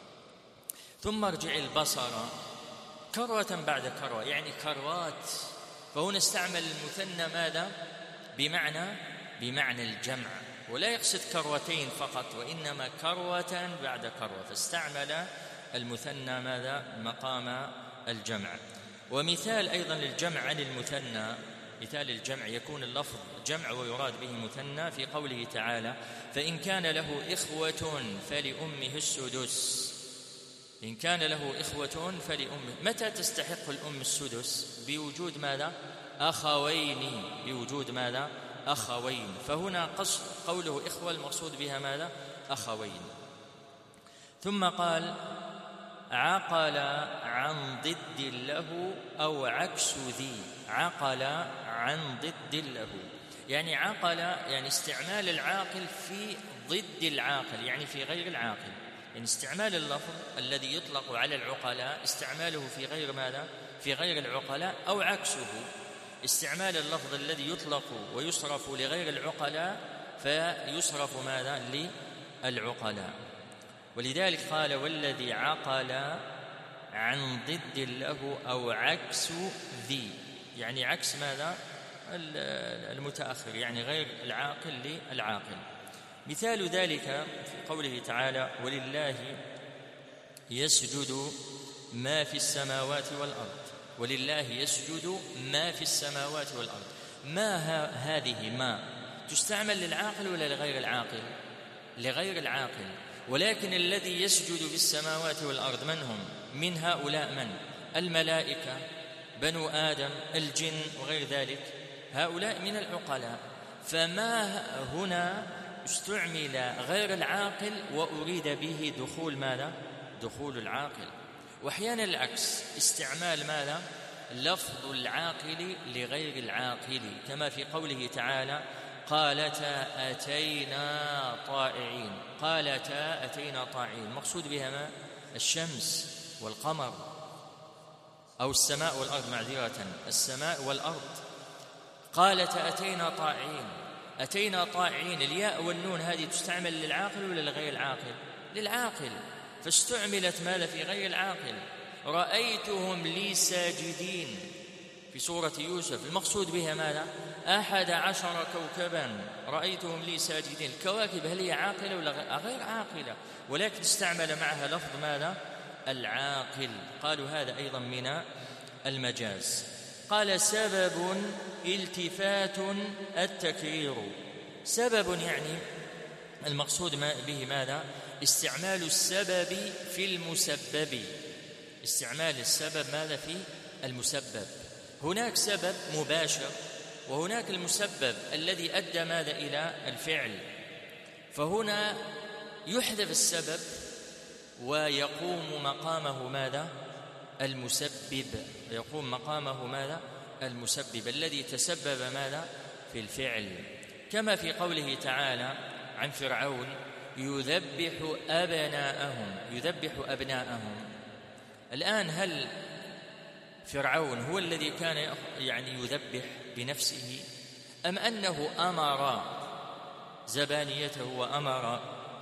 ثم ارجعي البصر كروة بعد كروة، يعني كروات. فهنا استعمل المثنى ماذا؟ بمعنى الجمع، ولا يقصد كروتين فقط، وإنما كروة بعد كروة، فاستعمل المثنى ماذا؟ مقام الجمع. ومثال أيضا للجمع عن المثنى، مثال الجمع يكون اللفظ جمع ويراد به مثنى في قوله تعالى: فإن كان له إخوة فلأمه السدس. إن كان له إخوة فلأمه. متى تستحق الأم السدس؟ بوجود ماذا؟ أخوين. بوجود ماذا؟ أخوين. فهنا قصد قوله إخوة المقصود بها ماذا؟ أخوين. ثم قال: عقل عن ضد له أو عكس ذي. عقل عن ضد له، يعني عقل يعني استعمال العاقل في ضد العاقل، يعني في غير العاقل. يعني استعمال اللفظ الذي يطلق على العقلاء استعماله في غير ماذا؟ في غير العقلاء، أو عكسه استعمال اللفظ الذي يطلق ويصرف لغير العقلاء فيصرف ماذا؟ للعقلاء. ولذلك قال: والذي عقل عن ضد له أو عكس ذي، يعني عكس ماذا؟ المتأخر، يعني غير العاقل للعاقل. مثال ذلك في قوله تعالى: ولله يسجد ما في السماوات والأرض. ولله يسجد ما في السماوات والأرض. ما هذه ما تستعمل للعاقل ولا لغير العاقل؟ لغير العاقل. ولكن الذي يسجد في السماوات والأرض من هم؟ من هؤلاء من؟ الملائكة، بنو آدم، الجن وغير ذلك، هؤلاء من العقلاء. فما هنا استعمل غير العاقل وأريد به دخول ماذا؟ دخول العاقل. وأحيانا العكس، استعمال ماذا؟ لفظ العاقل لغير العاقل، كما في قوله تعالى: قالتا أتينا طائعين. قالتا أتينا طائعين، مقصود بها ما؟ الشمس والقمر، أو السماء والأرض، معذرة، السماء والأرض. قالتا أتينا طائعين. أتينا طائعين، الياء والنون هذه تستعمل للعاقل ولا لغير العاقل؟ للعاقل، فاستعملت ماذا؟ في غير العاقل. رأيتهم لي ساجدين في سورة يوسف، المقصود بها ماذا؟ 11 كوكبا رأيتهم لي ساجدين. الكواكب هل هي عاقلة ولا غير عاقلة؟ ولكن استعمل معها لفظ ماذا؟ العاقل. قالوا هذا أيضا من المجاز. قال: سبب التفات التكرير. سبب يعني المقصود به ماذا؟ استعمال السبب في المسبب. استعمال السبب ماذا؟ في المسبب. هناك سبب مباشر وهناك المسبب الذي أدى ماذا؟ إلى الفعل. فهنا يحذف السبب ويقوم مقامه ماذا؟ المسبب. يقوم مقامه ماذا؟ المسبب الذي تسبب ماذا؟ في الفعل، كما في قوله تعالى عن فرعون: يذبح أبناءهم. يذبح أبناءهم. الآن هل فرعون هو الذي كان يعني يذبح بنفسه، أم أنه أمر زبانيته وأمر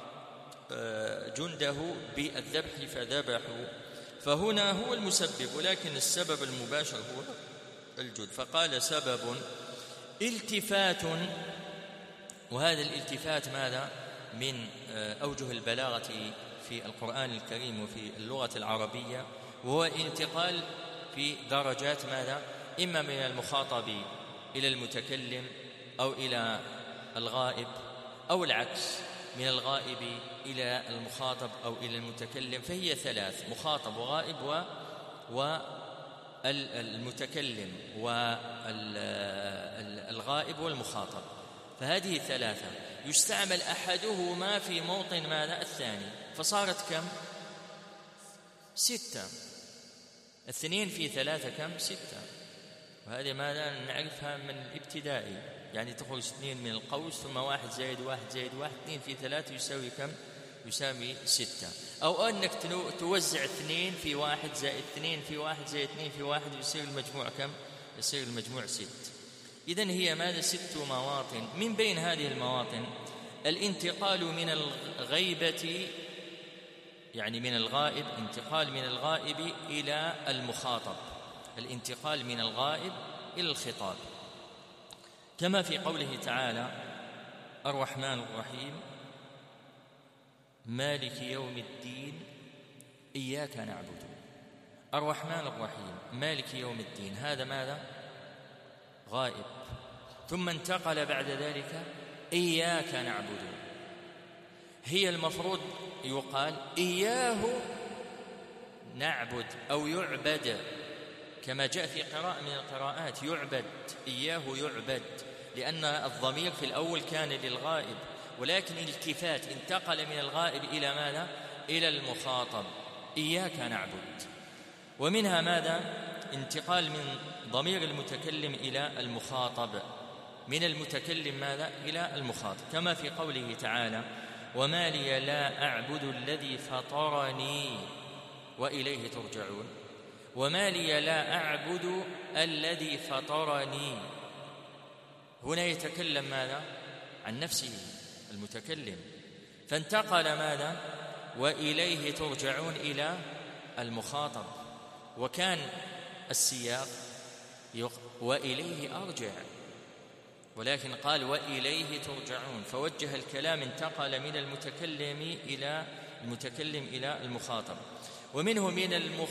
جنده بالذبح فذبحوا؟ فهنا هو المسبب، ولكن السبب المباشر هو الجود. فقال سبب التفات، وهذا الالتفات ماذا؟ من أوجه البلاغة في القرآن الكريم وفي اللغة العربية، وهو انتقال في درجات ماذا؟ إما من المخاطب إلى المتكلم أو إلى الغائب، أو العكس من الغائب إلى المخاطب أو إلى المتكلم. فهي ثلاث: مخاطب وغائب والمتكلم والغائب والمخاطب. فهذه ثلاثة يستعمل أحدهما في موطن ماذا؟ الثاني، فصارت كم؟ 6. 2 في 3 كم؟ 6. وهذه ماذا نعرفها من الابتدائي، يعني تخرج 2 من القوس، ثم 1 زائد 1 زائد 1، 2 في 3 يساوي كم؟ يساوي 6. أو أنك توزع 2 في 1 زائد 2 في 1 زائد 2 في 1 يصير المجموع كم؟ يصير المجموع 6. إذن هي ماذا؟ 6 مواطن. من بين هذه المواطن الانتقال من الغيبة، يعني من الغائب، انتقال من الغائب إلى المخاطب، الانتقال من الغائب إلى الخطاب، كما في قوله تعالى: الرحمن الرحيم مالك يوم الدين إياك نعبد. الرحمن الرحيم مالك يوم الدين، هذا ماذا؟ غائب. ثم انتقل بعد ذلك إياك نعبد. هي المفروض يقال إياه نعبد أو يعبد، كما جاء في قراءة من القراءات يعبد، إياه يعبد، لأن الضمير في الأول كان للغائب، ولكن الالتفات انتقل من الغائب إلى ماذا؟ إلى المخاطب، إياك نعبد. ومنها ماذا؟ انتقال من ضمير المتكلم إلى المخاطب، من المتكلم ماذا؟ إلى المخاطب، كما في قوله تعالى: وما لي لا أعبد الذي فطرني وإليه ترجعون. وما لي لا أعبد الذي فطرني، هنا يتكلم ماذا؟ عن نفسه المتكلم، فانتقل ماذا؟ وإليه ترجعون إلى المخاطب، وكان السياق وإليه أرجع، ولكن قال وإليه ترجعون، فوجه الكلام، انتقل من المتكلم إلى المخاطب. ومنه من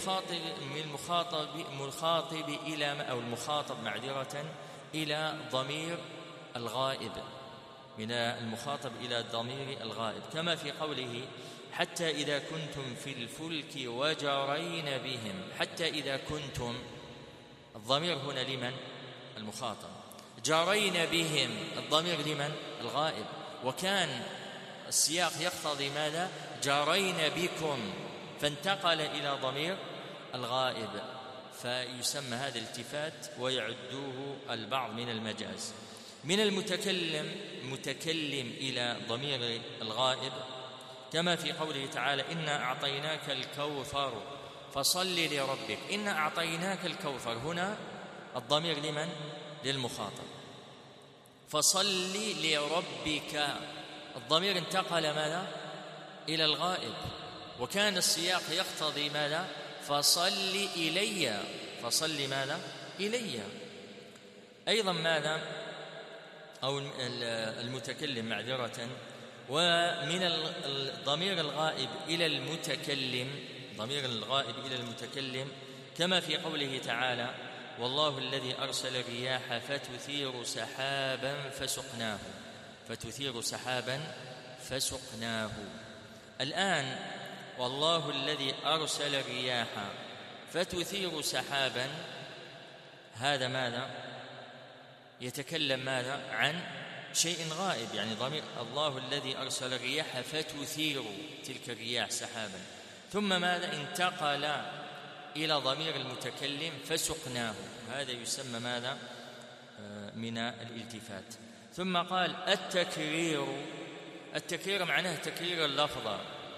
المخاطب إلى أو المخاطب معذرة إلى ضمير الغائب، من المخاطب إلى ضمير الغائب، كما في قوله: حتى إذا كنتم في الفلك وجرين بهم. حتى إذا كنتم، الضمير هنا لمن؟ المخاطب. جرين بهم، الضمير لمن؟ الغائب. وكان السياق يقتضي ماذا؟ جرين بكم، فانتقل إلى ضمير الغائب، فيسمى هذا الالتفات ويعدوه البعض من المجاز. من المتكلم إلى ضمير الغائب، كما في قوله تعالى: إنا أعطيناك الكوثر فصل لربك. إنا أعطيناك الكوثر، هنا الضمير لمن؟ للمخاطب. فصل لربك، الضمير انتقل ماذا؟ إلى الغائب، وكان السياق يقتضي ماذا؟ فصل إلي. فصل ماذا؟ إلي. أيضا ماذا؟ أو المتكلم معذرة، ومن الضمير الغائب إلى المتكلم، ضمير الغائب إلى المتكلم، كما في قوله تعالى: والله الذي أرسل الرياح فتثير سحابا فسقناه. فتثير سحابا فسقناه. الآن والله الذي أرسل الرياح فتثير سحابا، هذا ماذا؟ يتكلم ماذا؟ عن شيء غائب، يعني ضمير الله الذي أرسل الرياح فتثير تلك الرياح سحابا، ثم ماذا؟ انتقل إلى ضمير المتكلم فسقناه، هذا يسمى ماذا؟ من الالتفات. ثم قال: التكرير معناه تكرير اللفظة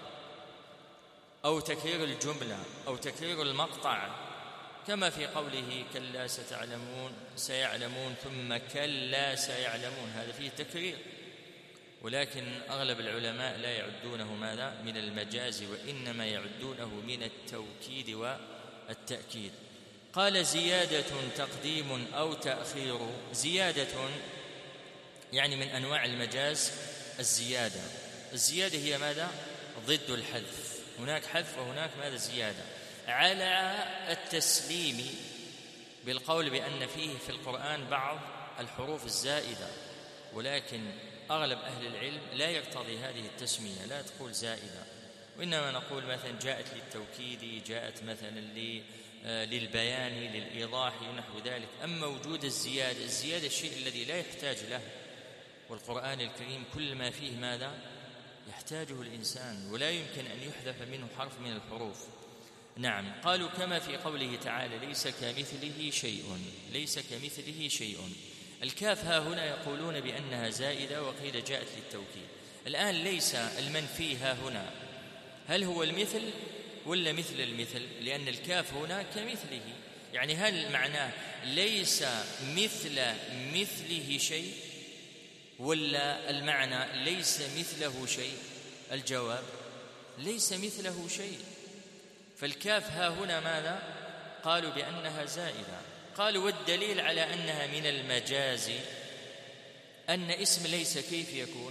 أو تكرير الجملة أو تكرير المقطع، كما في قوله: كلا سيعلمون ثم كلا سيعلمون، هذا فيه تكرير، ولكن أغلب العلماء لا يعدونه ماذا؟ من المجاز، وإنما يعدونه من التوكيد والتأكيد. قال زيادة تقديم أو تأخير. زيادة يعني من أنواع المجاز الزيادة. الزيادة هي ماذا؟ ضد الحذف. هناك حذف وهناك ماذا؟ زيادة. على التسليم بالقول بأن فيه في القرآن بعض الحروف الزائدة، ولكن أغلب أهل العلم لا يقتضي هذه التسمية، لا تقول زائدة، وإنما نقول مثلا جاءت للتوكيد، جاءت مثلا للبيان، للإيضاح ونحو ذلك. أما وجود الزيادة، الزيادة الشيء الذي لا يحتاج له، والقرآن الكريم كل ما فيه ماذا؟ يحتاجه الإنسان، ولا يمكن أن يحذف منه حرف من الحروف. نعم. قالوا كما في قوله تعالى ليس كمثله شيء، ليس كمثله شيء. الكاف ها هنا يقولون بأنها زائدة، وقيل جاءت للتوكيد. الآن ليس المنفي ها هنا هل هو المثل ولا مثل المثل؟ لأن الكاف هنا كمثله، يعني هل معناه ليس مثل مثله شيء، ولا المعنى ليس مثله شيء؟ الجواب ليس مثله شيء. فالكاف ها هنا ماذا؟ قالوا بأنها زائدة. قالوا والدليل على أنها من المجاز أن اسم ليس كيف يكون؟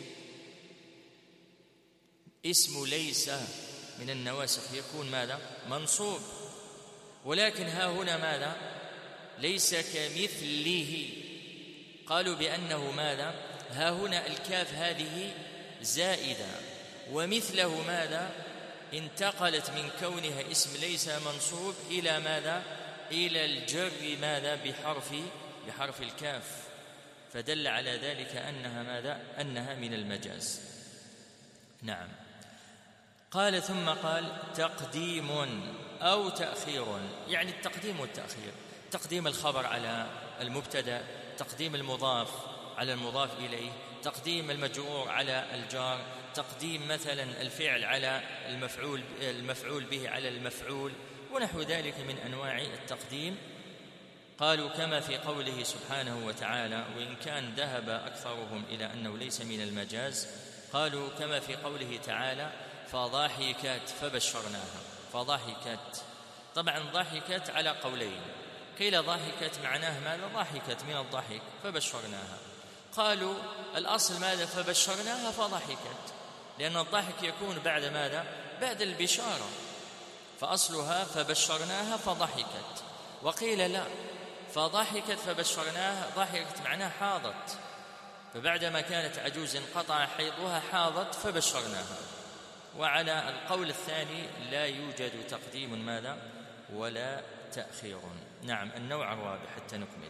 اسم ليس من النواسخ يكون ماذا؟ منصوب. ولكن ها هنا ماذا؟ ليس كمثله. قالوا بأنه ماذا؟ ها هنا الكاف هذه زائدة، ومثله ماذا؟ انتقلت من كونها اسم ليس منصوب إلى ماذا؟ إلى الجر ماذا؟ بحرف الكاف، فدل على ذلك أنها ماذا؟ أنها من المجاز. نعم. قال ثم قال تقديم أو تأخير، يعني التقديم والتأخير، تقديم الخبر على المبتدأ، تقديم المضاف على المضاف إليه، تقديم المجرور على الجار، تقديم مثلا الفعل على المفعول به على المفعول، ونحو ذلك من أنواع التقديم. قالوا كما في قوله سبحانه وتعالى، وإن كان ذهب أكثرهم إلى أنه ليس من المجاز، قالوا كما في قوله تعالى فضاحكت فبشرناها. فضاحكت، طبعا ضاحكت على قولين، قيل ضاحكت معناه ماذا؟ ضاحكت من الضحك فبشرناها. قالوا الأصل ماذا؟ فبشرناها فضحكت، لأن الضحك يكون بعد ماذا؟ بعد البشارة، فأصلها فبشرناها فضحكت. وقيل لا، فضحكت فبشرناها، ضحكت معناها حاضت، فبعدما كانت عجوز انقطع حيضها حاضت فبشرناها. وعلى القول الثاني لا يوجد تقديم ماذا؟ ولا تأخير. نعم. النوع الرابع حتى نكمل.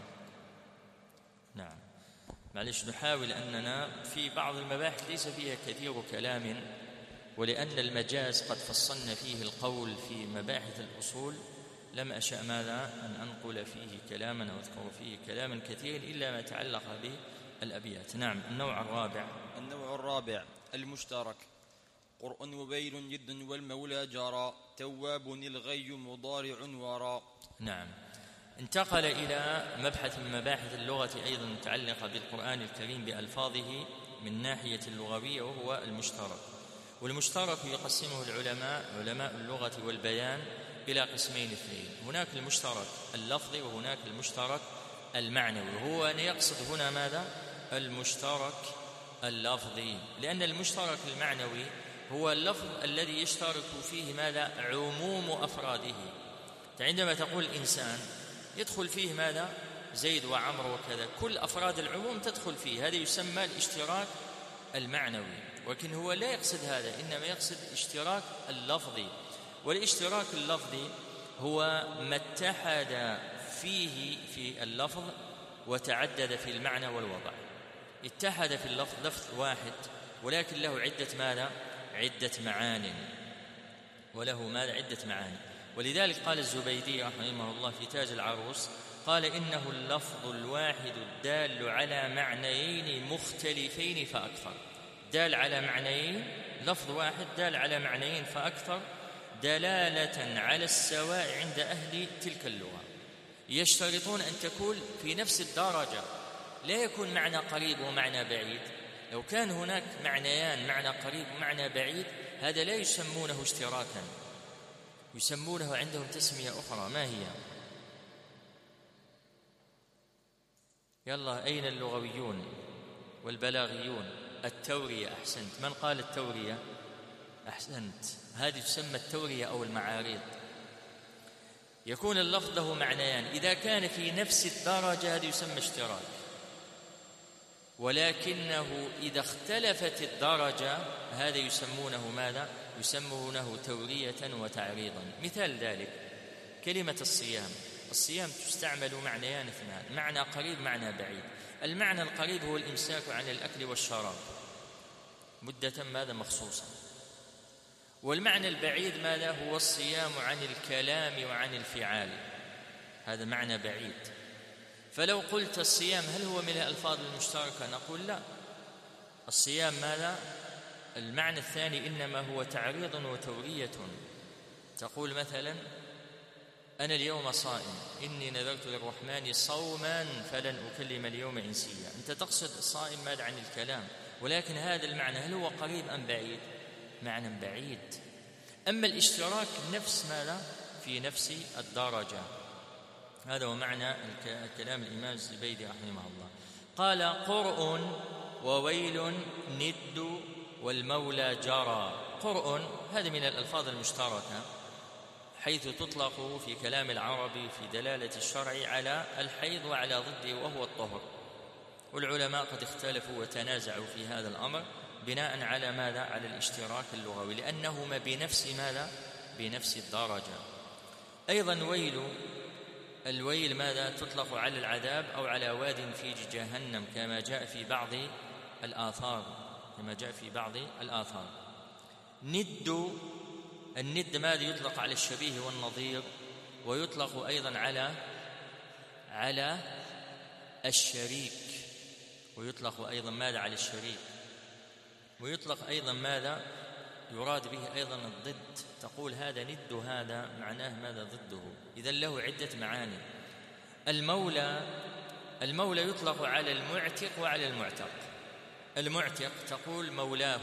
نعم، معلش نحاول أننا في بعض المباحث ليس فيها كثير كلام، ولأن المجاز قد فصلنا فيه القول في مباحث الأصول، لم أشأ ماذا؟ أن أنقل فيه كلاما أو أذكر فيه كلاما كثيرا إلا ما تعلق به الأبيات. نعم. النوع الرابع. النوع الرابع المشترك. قرء مبين جد والمولى جرى، تواب الغي مضارع ورى. نعم. انتقل إلى مبحث من مباحث اللغة أيضا متعلقة بالقرآن الكريم بألفاظه من ناحية اللغوية، وهو المشترك. والمشترك يقسمه العلماء، علماء اللغة والبيان، إلى قسمين اثنين. هناك المشترك اللفظي وهناك المشترك المعنوي. هو أن يقصد هنا ماذا؟ المشترك اللفظي، لأن المشترك المعنوي هو اللفظ الذي يشترك فيه ماذا؟ عموم أفراده. عندما تقول إنسان يدخل فيه ماذا؟ زيد وعمر وكذا، كل أفراد العموم تدخل فيه، هذا يسمى الاشتراك المعنوي. ولكن هو لا يقصد هذا، إنما يقصد الاشتراك اللفظي. والاشتراك اللفظي هو ما اتحد فيه في اللفظ وتعدد في المعنى والوضع. اتحد في اللفظ لفظ واحد ولكن له عدة ماذا؟ عدة معان، وله ماذا؟ عدة معاني. ولذلك قال الزبيدي رحمه الله في تاج العروس، قال إنه اللفظ الواحد الدال على معنيين مختلفين فأكثر. دال على معنيين، لفظ واحد دال على معنيين فأكثر، دلالة على السواء عند أهل تلك اللغة. يشترطون أن تكون في نفس الدرجة، لا يكون معنى قريب ومعنى بعيد. لو كان هناك معنيان، معنى قريب ومعنى بعيد، هذا لا يسمونه اشتراكا، يسمونه عندهم تسمية أخرى. ما هي؟ يلا أين اللغويون والبلاغيون؟ التورية. أحسنت. من قال التورية؟ أحسنت. هذه تسمى التورية أو المعاريض. يكون اللفظ له معنيان، إذا كان في نفس الدرجة هذا يسمى اشتراك، ولكنه إذا اختلفت الدرجة هذا يسمونه ماذا؟ يسمونه تورية وتعريضا. مثال ذلك كلمة الصيام. الصيام تستعمل معنيان اثنان، معنى قريب معنى بعيد. المعنى القريب هو الإمساك عن الأكل والشراب مدة ماذا مخصوصة، والمعنى البعيد ماذا؟ هو الصيام عن الكلام وعن الفعال، هذا معنى بعيد. فلو قلت الصيام هل هو من الألفاظ المشتركة؟ نقول لا، الصيام ماذا؟ المعنى الثاني إنما هو تعريض وتورية. تقول مثلا أنا اليوم صائم، إني نذرت للرحمن صوما فلن أكلم اليوم إنسيا. أنت تقصد الصائم ماذا؟ عن الكلام، ولكن هذا المعنى هل هو قريب أم بعيد؟ معنى بعيد. أما الاشتراك نفس ماذا؟ في نفس الدرجة. هذا هو معنى كلام الإمام الزبيدي رحمه الله. قال قرء وويل ند والمولى جرى. قرء هذا من الألفاظ المشتركة، حيث تطلق في كلام العربي في دلالة الشرع على الحيض وعلى ضده وهو الطهر، والعلماء قد اختلفوا وتنازعوا في هذا الأمر بناء على ماذا؟ على الاشتراك اللغوي، لأنهما بنفس ماذا؟ بنفس الدرجة. أيضا الويل ماذا؟ تطلق على العذاب أو على واد في جهنم كما جاء في بعض الآثار. الند ماذا؟ يطلق على الشبيه والنظير، ويطلق أيضا على الشريك، ويطلق أيضا ماذا؟ على الشريك، ويطلق أيضا ماذا؟ يراد به أيضا الضد، تقول هذا ند هذا، معناه ماذا؟ ضده. إذن له عدة معاني. المولى يطلق على المعتق وعلى المعتق. المعتق تقول مولاه،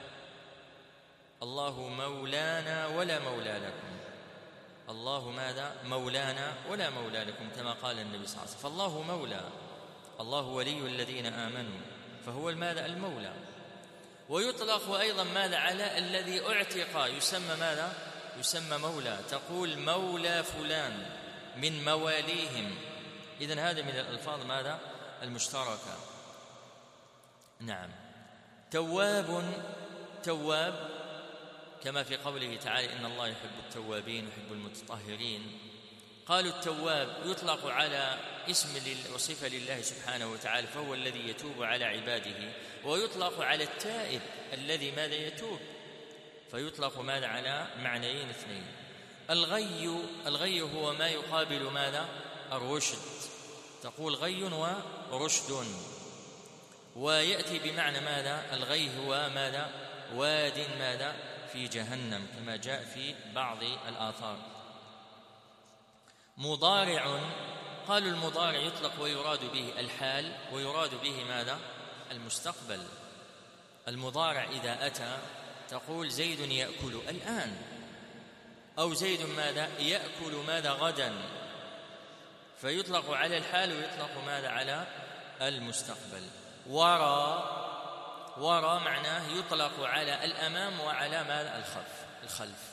الله مولانا ولا مولى لكم، الله ماذا؟ مولانا ولا مولى لكم، كما قال النبي صلى الله عليه وسلم. فالله مولى، الله ولي الذين آمنوا، فهو ماذا؟ المولى. ويطلق أيضا ماذا؟ على الذي اعتق، يسمى ماذا؟ يسمى مولى، تقول مولى فلان من مواليهم. إذن هذا من الألفاظ ماذا؟ المشتركة. نعم. تواب كما في قوله تعالى إن الله يحب التوابين ويحب المتطهرين. قالوا التواب يطلق على اسم وصفة لله سبحانه وتعالى، فهو الذي يتوب على عباده، ويطلق على التائب الذي ماذا؟ يتوب، فيطلق ماذا؟ على معنيين اثنين. الغي هو ما يقابل ماذا؟ الرشد، تقول غي ورشد، ويأتي بمعنى ماذا؟ الغي هو ماذا؟ واد ماذا؟ في جهنم كما جاء في بعض الآثار. مضارع، قالوا المضارع يطلق ويراد به الحال، ويراد به ماذا؟ المستقبل. المضارع إذا أتى تقول زيد يأكل الآن، أو زيد ماذا؟ يأكل ماذا؟ غدا، فيطلق على الحال ويطلق ماذا؟ على المستقبل. وراء معناه يطلق على الأمام وعلى ماذا؟ الخلف،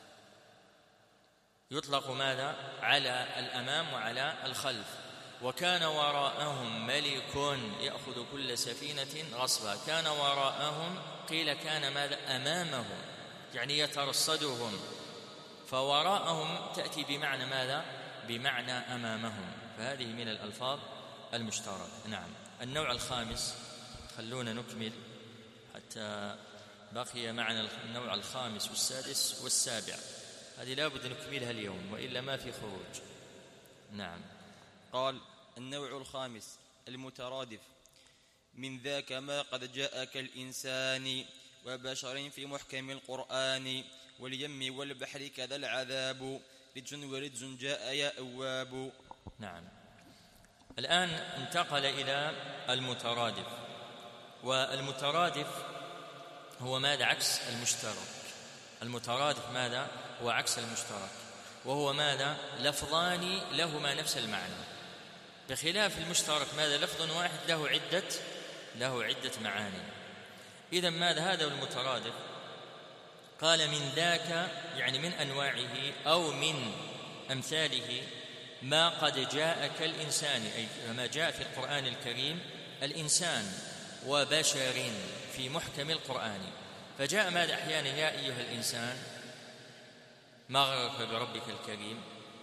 يطلق ماذا؟ على الأمام وعلى الخلف. وكان وراءهم ملك يأخذ كل سفينة غصبا. كان وراءهم قيل كان ماذا؟ أمامهم، يعني يترصدهم، فوراءهم تأتي بمعنى ماذا؟ بمعنى أمامهم، فهذه من الألفاظ المشتركة. نعم. النوع الخامس، خلونا نكمل حتى بقي معنا النوع الخامس والسادس والسابع، هذه لا بد نكملها اليوم وإلا ما في خروج. نعم. قال النوع الخامس المترادف، من ذاك ما قد جاء كالإنسان وبشر في محكم القرآن، واليم والبحر كذا العذاب، رجز ورجز جاء يا أواب. نعم. الآن انتقل إلى المترادف، والمترادف هو ماذا؟ عكس المشترك. المترادف ماذا؟ هو عكس المشترك، وهو ماذا؟ لفظان لهما نفس المعنى. بخلاف المشترك ماذا لفظ واحد له عدة معاني. إذا ماذا هذا المترادف؟ قال من ذاك يعني من أنواعه أو من أمثاله ما قد جاء كالإنسان، أي كما جاء في القرآن الكريم الإنسان وبشر في محكم القرآن، فجاء ماذا أحيانا يا أيها الإنسان ما غرك بربك الكريم،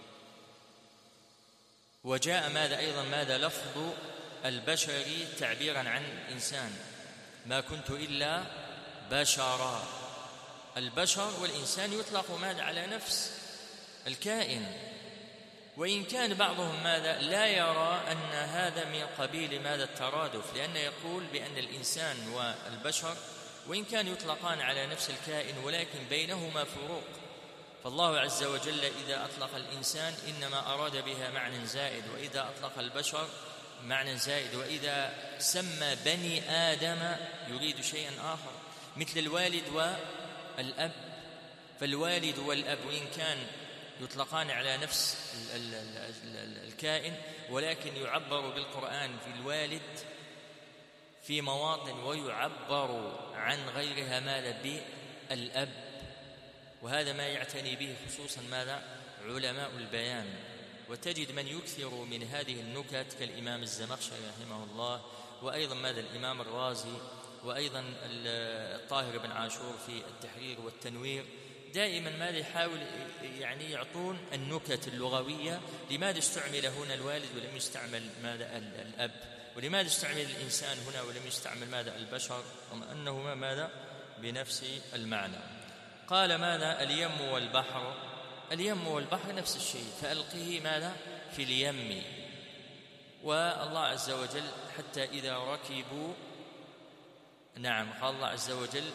وجاء ماذا أيضا ماذا لفظ البشر تعبيرا عن الإنسان ما كنت إلا بشرا. البشر والإنسان يطلق ماذا على نفس الكائن، وإن كان بعضهم ماذا لا يرى أن هذا من قبيل ماذا الترادف، لأنه يقول بأن الإنسان والبشر وإن كان يطلقان على نفس الكائن ولكن بينهما فروق. فالله عز وجل إذا أطلق الإنسان إنما أراد بها معنى زائد، وإذا أطلق البشر معنى زائد، وإذا سمى بني آدم يريد شيئا آخر، مثل الوالد والأب. فالوالد والأب وإن كان يطلقان على نفس الكائن ولكن يعبر بالقرآن في الوالد في مواطن ويعبر عن غيرها ماذا بالأب، وهذا ما يعتني به خصوصا ماذا علماء البيان. وتجد من يكثر من هذه النكت كالإمام الزمخشري رحمه الله، وأيضا ماذا الإمام الرازي، وأيضا الطاهر بن عاشور في التحرير والتنوير، دائما ماذا يحاول يعني يعطون النكت اللغوية. لماذا استعمل هنا الوالد ولم يستعمل ماذا الأب، ولماذا استعمل الإنسان هنا ولم يستعمل ماذا البشر، رغم أنهما ماذا بنفس المعنى. قال ماذا اليم والبحر، اليم والبحر نفس الشيء، فألقه ماذا في اليم. والله عز وجل حتى إذا ركبوا، نعم قال الله عز وجل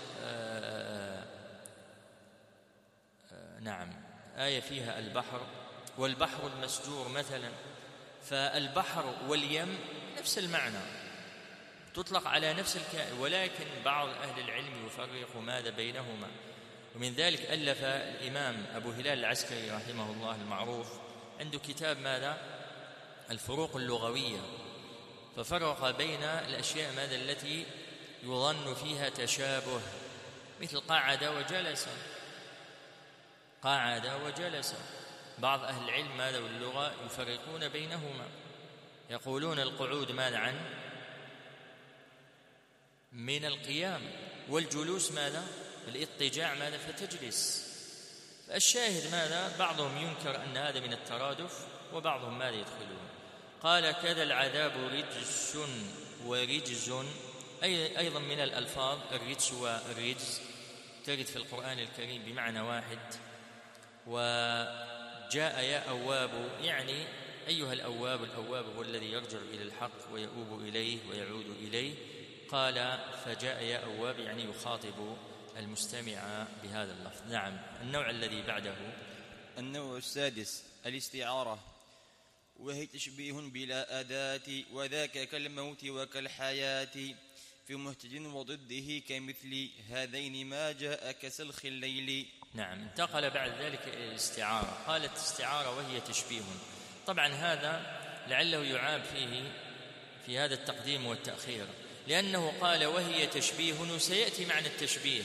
نعم آية فيها البحر والبحر المسجور مثلا، فالبحر واليم نفس المعنى، تطلق على نفس الكائن، ولكن بعض أهل العلم يفرق ماذا بينهما. ومن ذلك ألف الإمام أبو هلال العسكري رحمه الله المعروف عنده كتاب ماذا الفروق اللغوية، ففرق بين الأشياء ماذا التي يظن فيها تشابه، مثل قعد وجلس، قعد وجلس. بعض أهل العلم ماذا واللغة يفرقون بينهما، يقولون القعود ماذا عن من القيام، والجلوس ماذا الاضطجاع ماذا فتجلس. فالشاهد ماذا بعضهم ينكر أن هذا من الترادف وبعضهم ماذا يدخلون. قال كذا العذاب رجس ورجز، أيضا من الألفاظ الرجس والرجز ترد في القرآن الكريم بمعنى واحد. وجاء يا أواب يعني أيها الأواب، الأواب هو الذي يرجع إلى الحق ويؤوب إليه ويعود إليه. قال فجاء يا أواب يعني يخاطب المستمع بهذا اللفظ. نعم. النوع الذي بعده النوع السادس الاستعارة، وهي تشبيه بلا أداة، وذاك كالموت وكالحياة في مهتد وضده كمثل هذين ما جاء كسلخ الليل. نعم. انتقل بعد ذلك إلى الاستعارة، قالت استعارة وهي تشبيه. طبعا هذا لعله يعاب فيه في هذا التقديم والتأخير، لأنه قال وهي تشبيه، وسيأتي معنى التشبيه،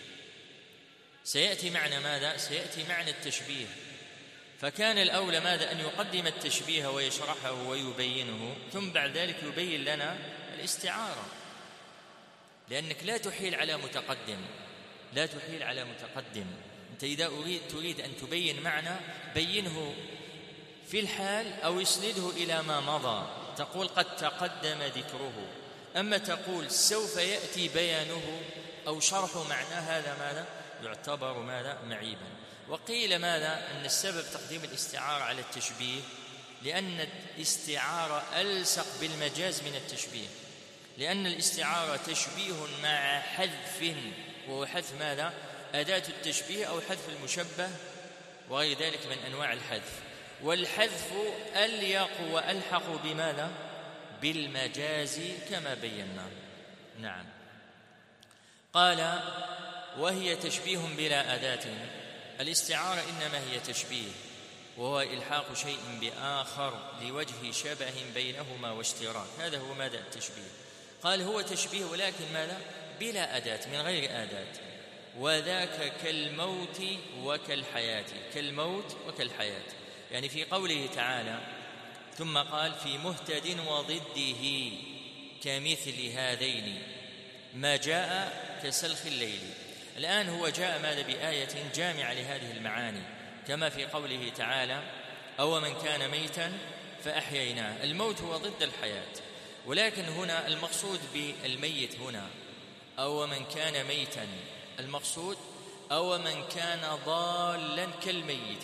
سيأتي معنى ماذا؟ سيأتي معنى التشبيه. فكان الأولى ماذا أن يقدم التشبيه ويشرحه ويبينه، ثم بعد ذلك يبين لنا الاستعارة، لأنك لا تحيل على متقدم، لا تحيل على متقدم. أنت إذا تريد أن تبين معنى بينه في الحال أو اسنده إلى ما مضى، تقول قد تقدم ذكره. أما تقول سوف يأتي بيانه أو شرح معنى، هذا ماذا يعتبر ماذا معيبا. وقيل ماذا أن السبب تقديم الاستعارة على التشبيه لأن الاستعارة ألصق بالمجاز من التشبيه، لأن الاستعارة تشبيه مع حذف، وهو حذف ماذا أداة التشبيه أو حذف المشبه وغير ذلك من أنواع الحذف، والحذف أليق وألحق بماذا بالمجاز كما بينا. نعم. قال وهي تشبيه بلا أداة، الاستعارة إنما هي تشبيه وهو إلحاق شيء بآخر لوجه شبه بينهما واشتراك. هذا هو ماذا التشبيه. قال هو تشبيه ولكن ماذا بلا أداة، من غير أداة. وذاك كالموت وكالحياة، كالموت وكالحياة. يعني في قوله تعالى ثم قال في مهتد وضده كمثل هذين ما جاء كسلخ الليل. الآن هو جاء ماذا بآية جامعة لهذه المعاني، كما في قوله تعالى أو من كان ميتا فأحييناه. الموت هو ضد الحياة، ولكن هنا المقصود بالميت هنا أو من كان ميتا، المقصود أو من كان ضالا كالميت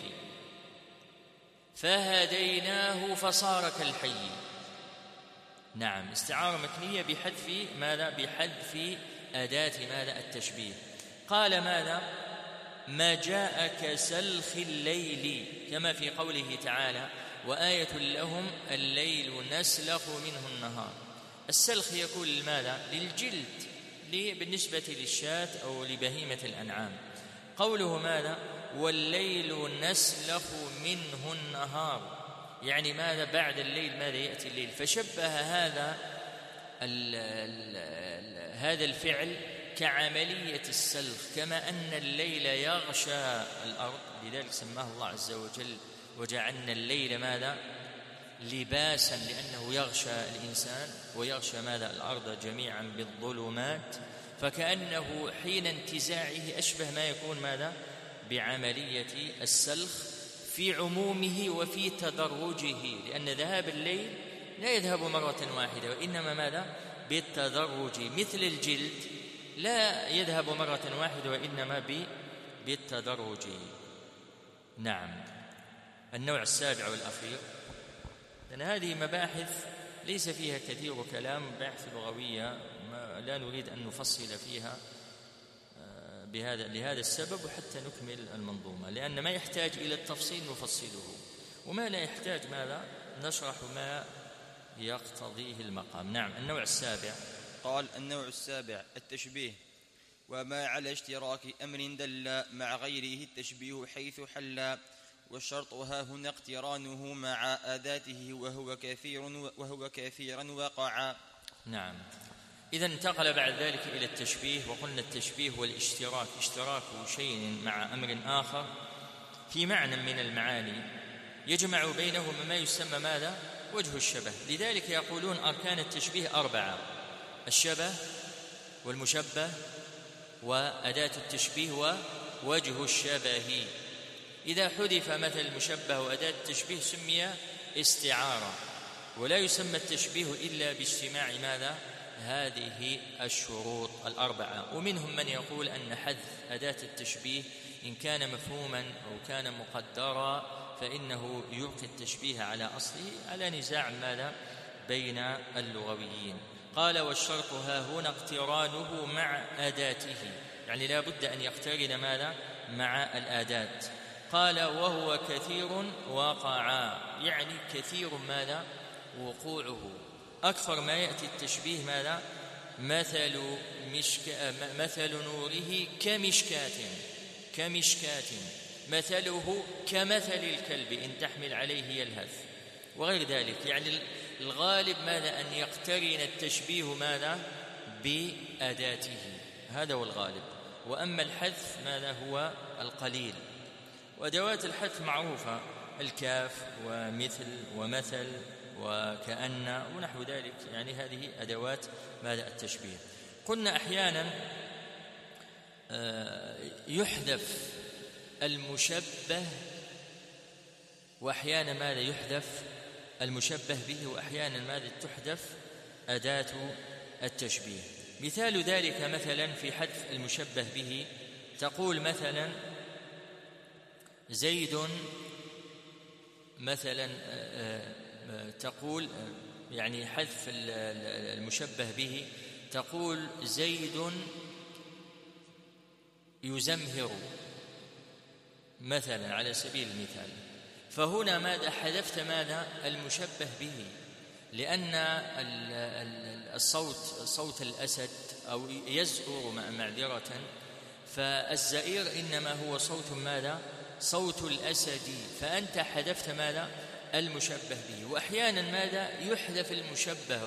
فهديناه فصار كالحي. نعم، استعارة مكنية بحذف ماذا؟ بحذف أداة ماذا؟ التشبيه. قال ماذا؟ ما جاء كسلخ الليل، كما في قوله تعالى وآية لهم الليل نسلخ منه النهار. السلخ يكون لماذا؟ للجلد، بالنسبة للشاة أو لبهيمة الأنعام. قوله ماذا؟ والليل نسلخ منه النهار، يعني ماذا؟ بعد الليل ماذا؟ يأتي الليل. فشبه هذا الفعل كعملية السلخ، كما أن الليل يغشى الأرض، لذلك سماه الله عز وجل وجعلنا الليل ماذا؟ لباسا، لأنه يغشى الإنسان ويغشى ماذا؟ الأرض جميعا بالظلمات. فكأنه حين انتزاعه أشبه ما يكون ماذا؟ بعملية السلخ في عمومه وفي تدرجه، لأن ذهاب الليل لا يذهب مرة واحدة، وإنما ماذا؟ بالتدرج، مثل الجلد لا يذهب مرة واحدة وإنما بالتدرج. نعم. النوع السابع والأخير، لأن هذه مباحث ليس فيها كثير كلام، مباحث لغوية لا نريد أن نفصل فيها لهذا السبب، وحتى نكمل المنظومة، لأن ما يحتاج إلى التفصيل نفصله، وما لا يحتاج ماذا؟ نشرح ما يقتضيه المقام. نعم. النوع السابع. قال النوع السابع التشبيه، وما على اشتراك أمر دل مع غيره التشبيه حيث حل، والشرط ها هنا اقترانه مع أداته وهو كثيرا وقع. نعم. إذا انتقل بعد ذلك إلى التشبيه، وقلنا التشبيه والاشتراك، اشتراك شيء مع أمر آخر في معنى من المعاني يجمع بينهما ما يسمى ماذا؟ وجه الشبه. لذلك يقولون أركان التشبيه 4: الشبه والمشبه وأداة التشبيه ووجه الشبه. إذا حذف مثل المشبه وأداة التشبيه سمي استعارة، ولا يسمى التشبيه إلا باجتماع ماذا؟ هذه الشروط 4. ومنهم من يقول أن حذف أداة التشبيه إن كان مفهوما أو كان مقدرا فإنه يبقي التشبيه على أصله، على نزاع ماذا؟ بين اللغويين. قال والشرط ها هنا اقترانه مع أداته، يعني لا بد أن يقترن ماذا؟ مع الآدات. قال وهو كثير وقع، يعني كثير ماذا؟ وقوعه. أكثر ما يأتي التشبيه ماذا؟ مثل نوره كمشكاة، مثله كمثل الكلب إن تحمل عليه يلهث، وغير ذلك. يعني الغالب ماذا؟ أن يقترن التشبيه ماذا؟ بأداته، هذا هو الغالب. وأما الحذف ماذا؟ هو القليل. وأدوات الحذف معروفة: الكاف ومثل ومثل وكأن ونحو ذلك، يعني هذه أدوات ماذا؟ التشبيه. قلنا أحيانا يحذف المشبه، وأحيانا ماذا؟ يحذف المشبه به، وأحيانا ماذا؟ تحذف أداة التشبيه. مثال ذلك مثلا في حذف المشبه به، تقول مثلا زيد، مثلا تقول يعني حذف المشبه به، تقول زيد يزمهر مثلا على سبيل المثال. فهنا ماذا؟ حذفت ماذا؟ المشبه به، لأن صوت الأسد أو يزؤر معذرة، فالزئير إنما هو صوت ماذا؟ صوت الأسد، فأنت حذفت ماذا؟ المشبه به. وأحيانا ماذا؟ يحذف المشبه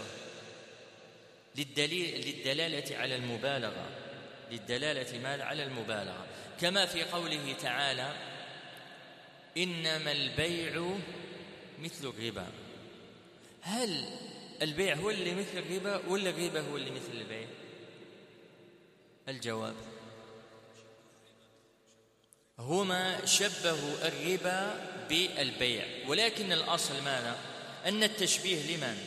للدلالة على المبالغة، للدلالة ماذا؟ على المبالغة، كما في قوله تعالى إنما البيع مثل الربا. هل البيع هو اللي مثل الربا ولا الربا هو اللي مثل البيع؟ الجواب هما شبهوا الربا بالبيع، ولكن الأصل ماذا؟ أن التشبيه لمن؟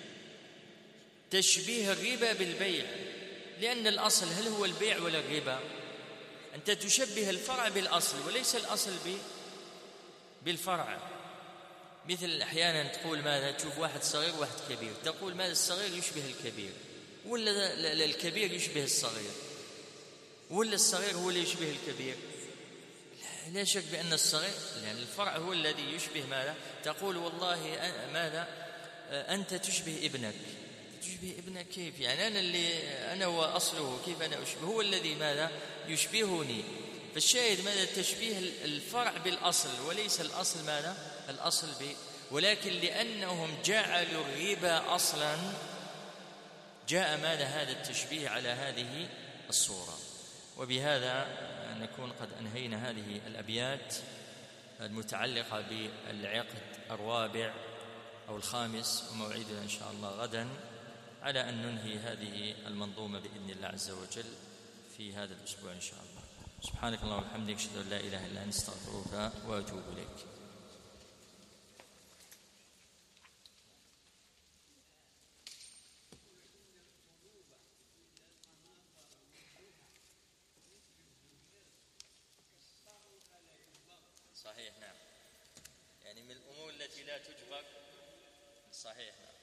تشبيه الربا بالبيع، لأن الأصل هل هو البيع ولا الربا؟ أنت تشبه الفرع بالأصل وليس الأصل بالفرع. مثل أحيانا تقول ماذا؟ تشوف واحد صغير وواحد كبير، تقول ماذا؟ الصغير يشبه الكبير، ولا الكبير يشبه الصغير، ولا الصغير هو اللي يشبه الكبير؟ لا شك بأن الصغير، لأن الفرع هو الذي يشبه ماذا؟ تقول والله ماذا؟ أنت تشبه ابنك. تشبه ابنك كيف؟ يعني أنا وأصله كيف أنا أشبه؟ هو الذي ماذا؟ يشبهني. فالشاهد ماذا؟ تشبيه الفرع بالأصل وليس الأصل ماذا؟ الأصل ولكن لأنهم جعلوا الربا أصلا جاء ماذا؟ هذا التشبيه على هذه الصورة. وبهذا نكون قد أنهينا هذه الأبيات المتعلقة بالعقد الرابع أو الخامس، وموعدنا إن شاء الله غدا على أن ننهي هذه المنظومة بإذن الله عز وجل في هذا الأسبوع إن شاء الله. سبحانك اللهم وبحمدك، أشهد أن لا إله إلا أنت، أستغفرك وأتوب إليك. صحيح، نعم، يعني من الأمور التي لا تجبر. صحيح، نعم.